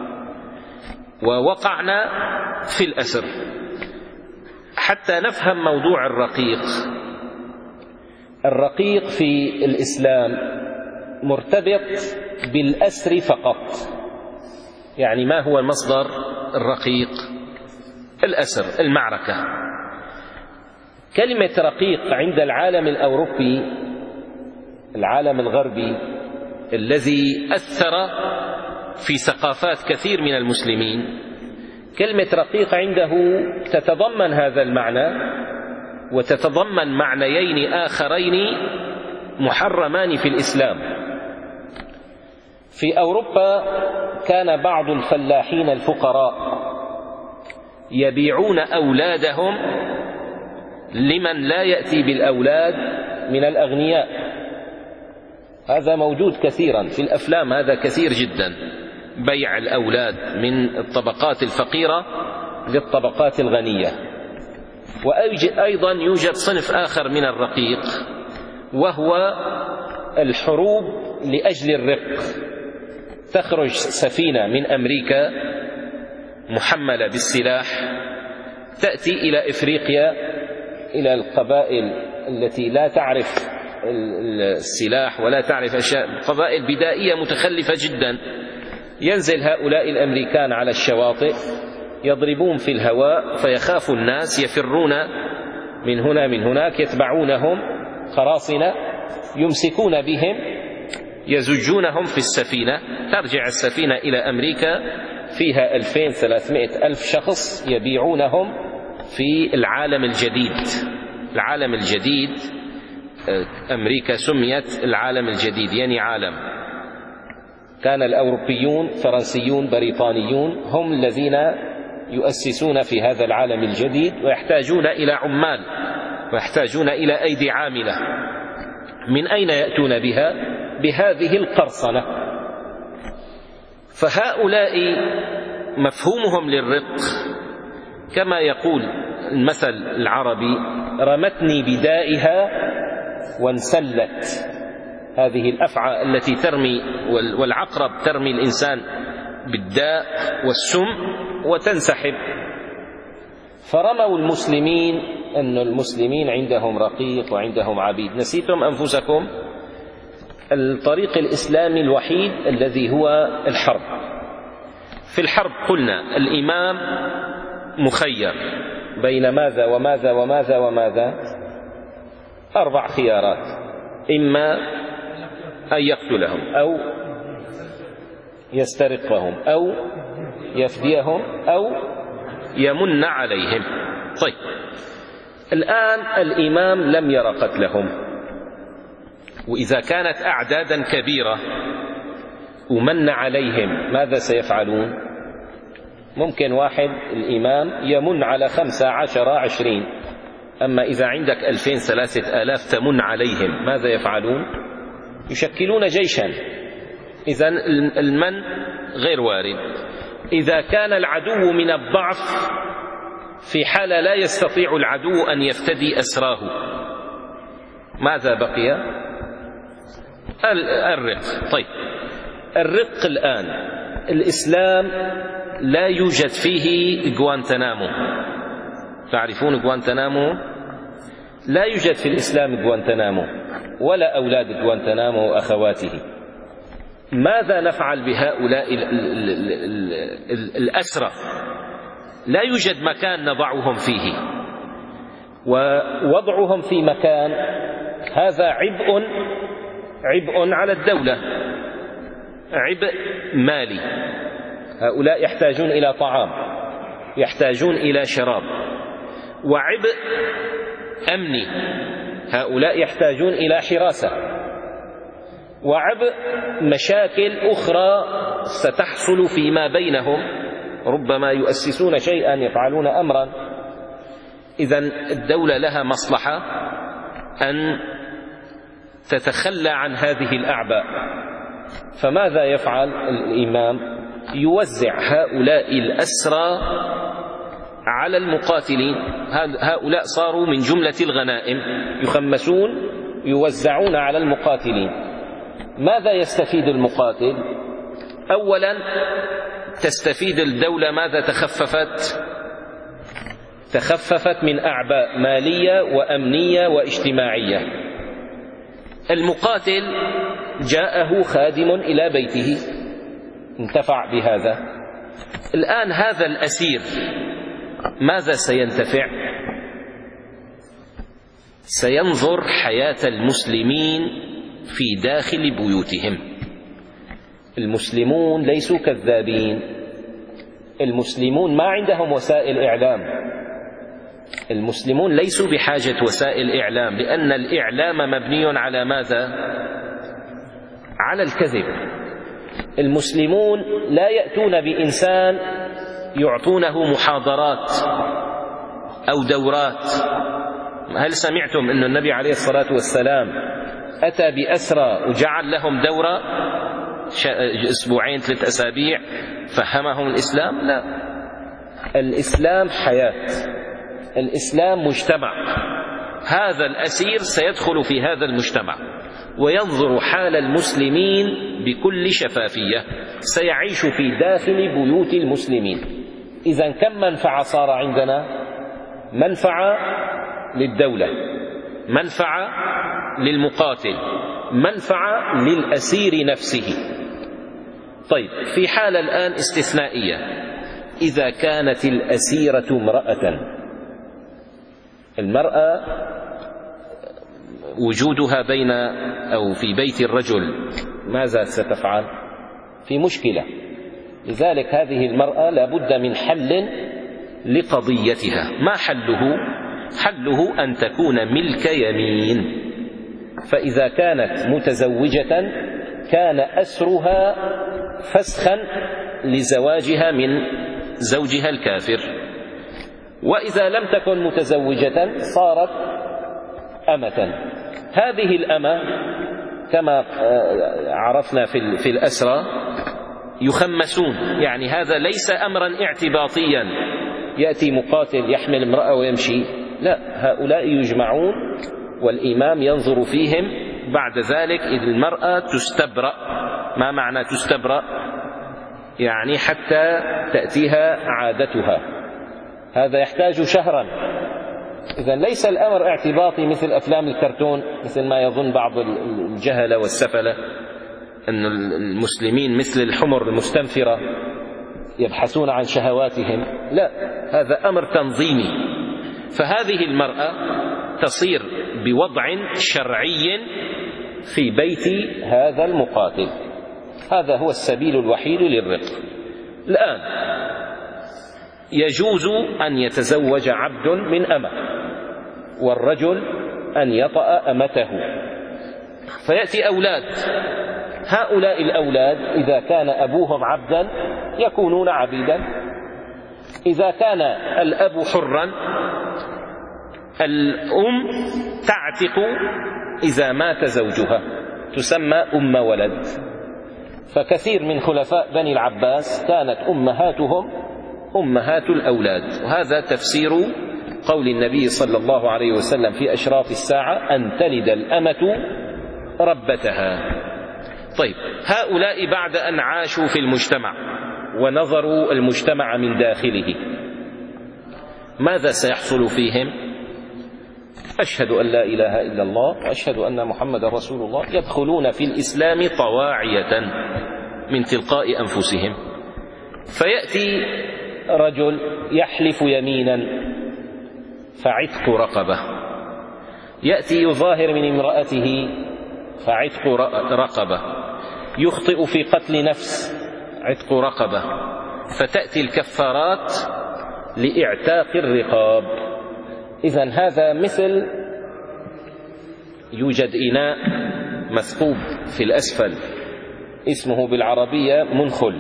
ووقعنا في الأسر. حتى نفهم موضوع الرقيق. الرقيق في الإسلام مرتبط بالأسر فقط. يعني ما هو المصدر الرقيق؟ الأسر، المعركة. كلمة رقيق عند العالم الأوروبي، العالم الغربي الذي أثر في ثقافات كثير من المسلمين، كلمة رقيق عنده تتضمن هذا المعنى وتتضمن معنيين آخرين محرمان في الإسلام. في أوروبا كان بعض الفلاحين الفقراء يبيعون أولادهم لمن لا يأتي بالأولاد من الأغنياء. هذا موجود كثيرا في الأفلام، هذا كثير جدا، بيع الأولاد من الطبقات الفقيرة للطبقات الغنية. وأيضا يوجد صنف آخر من الرقيق، وهو الحروب لأجل الرق. تخرج سفينة من أمريكا محملة بالسلاح، تأتي إلى إفريقيا، إلى القبائل التي لا تعرف السلاح ولا تعرف أشياء، قبائل بدائية متخلفة جدا. ينزل هؤلاء الأمريكان على الشواطئ، يضربون في الهواء، فيخاف الناس، يفرون من هنا من هناك، يتبعونهم قراصنة، يمسكون بهم، يزجونهم في السفينة. ترجع السفينة إلى أمريكا فيها ألفين ثلاثمائة ألف شخص يبيعونهم في العالم الجديد. العالم الجديد، أمريكا سميت العالم الجديد، يعني عالم. كان الأوروبيون، فرنسيون، بريطانيون هم الذين يؤسسون في هذا العالم الجديد، ويحتاجون إلى عمال ويحتاجون إلى أيدي عاملة. من أين يأتون بها؟ بهذه القرصنة. فهؤلاء مفهومهم للرق كما يقول المثل العربي: رمتني بدائها وانسلت. هذه الأفعى التي ترمي، والعقرب ترمي الإنسان بالداء والسم وتنسحب. فرموا المسلمين أن المسلمين عندهم رقيق وعندهم عبيد. نسيتم أنفسكم الطريق الإسلامي الوحيد الذي هو الحرب. في الحرب قلنا الإمام مخير بين ماذا وماذا وماذا وماذا؟ أربع خيارات: إما أن يقتلهم، أو يسترقهم، أو يفديهم، أو يمن عليهم. طيب، الآن الإمام لم ير قتلهم، وإذا كانت أعدادا كبيرة ومن عليهم ماذا سيفعلون؟ ممكن واحد الإمام يمن على خمسة عشر عشرين، أما إذا عندك ألفين ثلاثة آلاف تمن عليهم ماذا يفعلون؟ يشكلون جيشا. إذن المن غير وارد. إذا كان العدو من الضعف، في حالة لا يستطيع العدو أن يفتدي أسراه، ماذا بقي؟ الرق. طيب، الرق الآن الإسلام لا يوجد فيه غوانتنامو. تعرفون غوانتنامو؟ لا يوجد في الإسلام غوانتنامو ولا أولاد غوانتنامو وأخواته. ماذا نفعل بهؤلاء الأسرى؟ لا يوجد مكان نضعهم فيه، ووضعهم في مكان هذا عبء عبء على الدولة، عبء مالي. هؤلاء يحتاجون إلى طعام، يحتاجون إلى شراب، وعبء أمني. هؤلاء يحتاجون إلى حراسة، وعبء مشاكل أخرى ستحصل فيما بينهم، ربما يؤسسون شيئا، يفعلون أمرا. إذن الدولة لها مصلحة أن تتخلى عن هذه الأعباء. فماذا يفعل الإمام؟ يوزع هؤلاء الأسرى على المقاتلين. هؤلاء صاروا من جملة الغنائم، يخمسون يوزعون على المقاتلين. ماذا يستفيد المقاتل؟ أولا تستفيد الدولة، ماذا تخففت؟ تخففت من أعباء مالية وأمنية واجتماعية. المقاتل جاءه خادم إلى بيته، انتفع بهذا. الآن هذا الأسير ماذا سينتفع؟ سينظر حياة المسلمين في داخل بيوتهم. المسلمون ليسوا كذابين، المسلمون ما عندهم وسائل إعلام، المسلمون ليسوا بحاجة وسائل إعلام، لأن الإعلام مبني على ماذا؟ على الكذب. المسلمون لا يأتون بإنسان يعطونه محاضرات أو دورات. هل سمعتم أن النبي عليه الصلاة والسلام أتى بأسرى وجعل لهم دورة أسبوعين ثلاث أسابيع فهمهم الإسلام؟ لا، الإسلام حياة، الإسلام مجتمع. هذا الأسير سيدخل في هذا المجتمع وينظر حال المسلمين بكل شفافية، سيعيش في داخل بيوت المسلمين. إذن كم منفعة صار عندنا؟ منفعة للدولة، منفعة للمقاتل، منفعة للأسير نفسه. طيب، في حالة الآن استثنائية، إذا كانت الأسيرة امرأة، المرأة وجودها بين أو في بيت الرجل ماذا ستفعل؟ في مشكلة. لذلك هذه المرأة لابد من حل لقضيتها. ما حله؟ حله أن تكون ملك يمين. فإذا كانت متزوجة كان أسرها فسخا لزواجها من زوجها الكافر، وإذا لم تكن متزوجة صارت أمة. هذه الأمة كما عرفنا في الأسرى يخمسون، يعني هذا ليس أمرا اعتباطيا يأتي مقاتل يحمل امرأة ويمشي، لا، هؤلاء يجمعون والإمام ينظر فيهم. بعد ذلك إذ المرأة تستبرأ. ما معنى تستبرأ؟ يعني حتى تأتيها عادتها، هذا يحتاج شهرا. إذن ليس الأمر اعتباطي مثل أفلام الكرتون، مثل ما يظن بعض الجهلة والسفلة أن المسلمين مثل الحمر المستنفرة يبحثون عن شهواتهم. لا، هذا أمر تنظيمي. فهذه المرأة تصير بوضع شرعي في بيت هذا المقاتل. هذا هو السبيل الوحيد للرق. الآن يجوز أن يتزوج عبد من أمة، والرجل أن يطأ أمته، فيأتي أولاد. هؤلاء الأولاد إذا كان أبوهم عبدا يكونون عبيدا. إذا كان الأب حرا الأم تعتق إذا مات زوجها، تسمى أم ولد. فكثير من خلفاء بني العباس كانت أمهاتهم أمهات الأولاد. وهذا تفسير قول النبي صلى الله عليه وسلم في أشراط الساعة أن تلد الأمة ربتها. طيب، هؤلاء بعد أن عاشوا في المجتمع ونظروا المجتمع من داخله ماذا سيحصل فيهم؟ أشهد أن لا إله إلا الله وأشهد أن محمد رسول الله، يدخلون في الإسلام طواعية من تلقاء أنفسهم. فيأتي رجل يحلف يمينا فعتق رقبة، يأتي يظاهر من امرأته فعتق رقبة، يخطئ في قتل نفس عتق رقبة. فتأتي الكفارات لإعتاق الرقاب. إذن هذا مثل يوجد إناء مثقوب في الأسفل اسمه بالعربية منخل،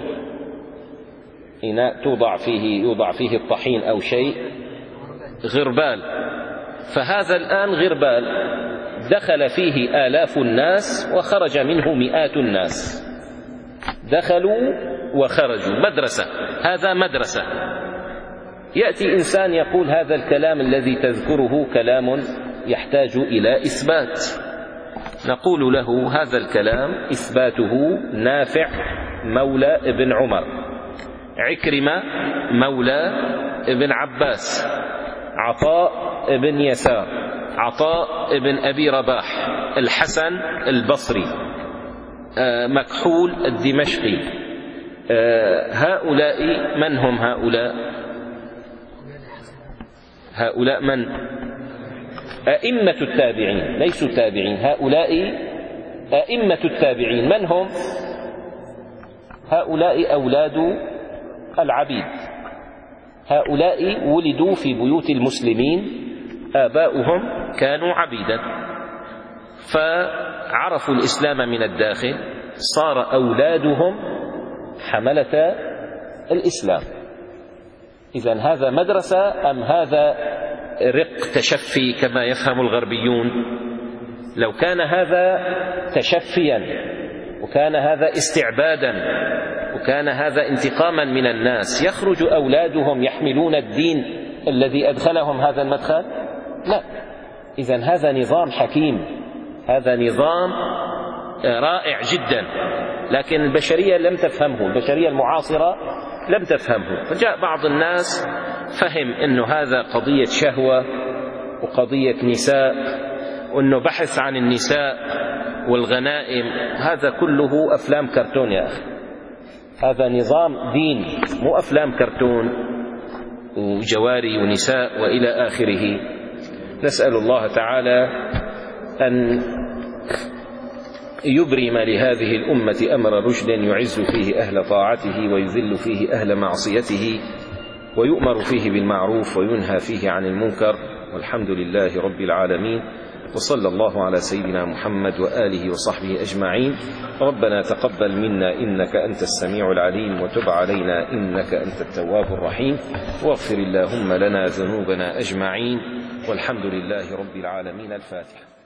إناء توضع فيه يوضع فيه الطحين أو شيء، غربال. فهذا الآن غربال دخل فيه آلاف الناس وخرج منه مئات الناس، دخلوا وخرجوا، مدرسة، هذا مدرسة. يأتي إنسان يقول هذا الكلام الذي تذكره كلام يحتاج إلى إثبات، نقول له هذا الكلام إثباته نافع مولى ابن عمر، عكرمة مولى ابن عباس، عطاء ابن يسار، عطاء ابن أبي رباح، الحسن البصري، مكحول الدمشقي. هؤلاء من هم هؤلاء؟ هؤلاء من؟ أئمة التابعين، ليسوا تابعين، هؤلاء أئمة التابعين. من هم؟ هؤلاء أولاد العبيد، هؤلاء ولدوا في بيوت المسلمين، آباؤهم كانوا عبيدا فعرفوا الإسلام من الداخل، صار أولادهم حملة الإسلام. إذن هذا مدرسة أم هذا رق تشفي كما يفهم الغربيون؟ لو كان هذا تشفيا وكان هذا استعبادا وكان هذا انتقاما من الناس، يخرج أولادهم يحملون الدين الذي أدخلهم هذا المدخل؟ لا. إذن هذا نظام حكيم، هذا نظام رائع جدا، لكن البشرية لم تفهمه، البشرية المعاصرة لم تفهمه. فجاء بعض الناس فهم أنه هذا قضية شهوة وقضية نساء، وأنه بحث عن النساء والغنائم، هذا كله أفلام كرتون يا أخي، هذا نظام دين مو أفلام كرتون وجواري ونساء وإلى آخره. نسأل الله تعالى أن يبرم لهذه الأمة أمر رشد يعز فيه أهل طاعته ويذل فيه أهل معصيته، ويؤمر فيه بالمعروف وينهى فيه عن المنكر، والحمد لله رب العالمين. وصلى الله على سيدنا محمد وآله وصحبه أجمعين. ربنا تقبل منا إنك أنت السميع العليم، وتب علينا إنك أنت التواب الرحيم، واغفر اللهم لنا ذنوبنا أجمعين، والحمد لله رب العالمين. الفاتحة.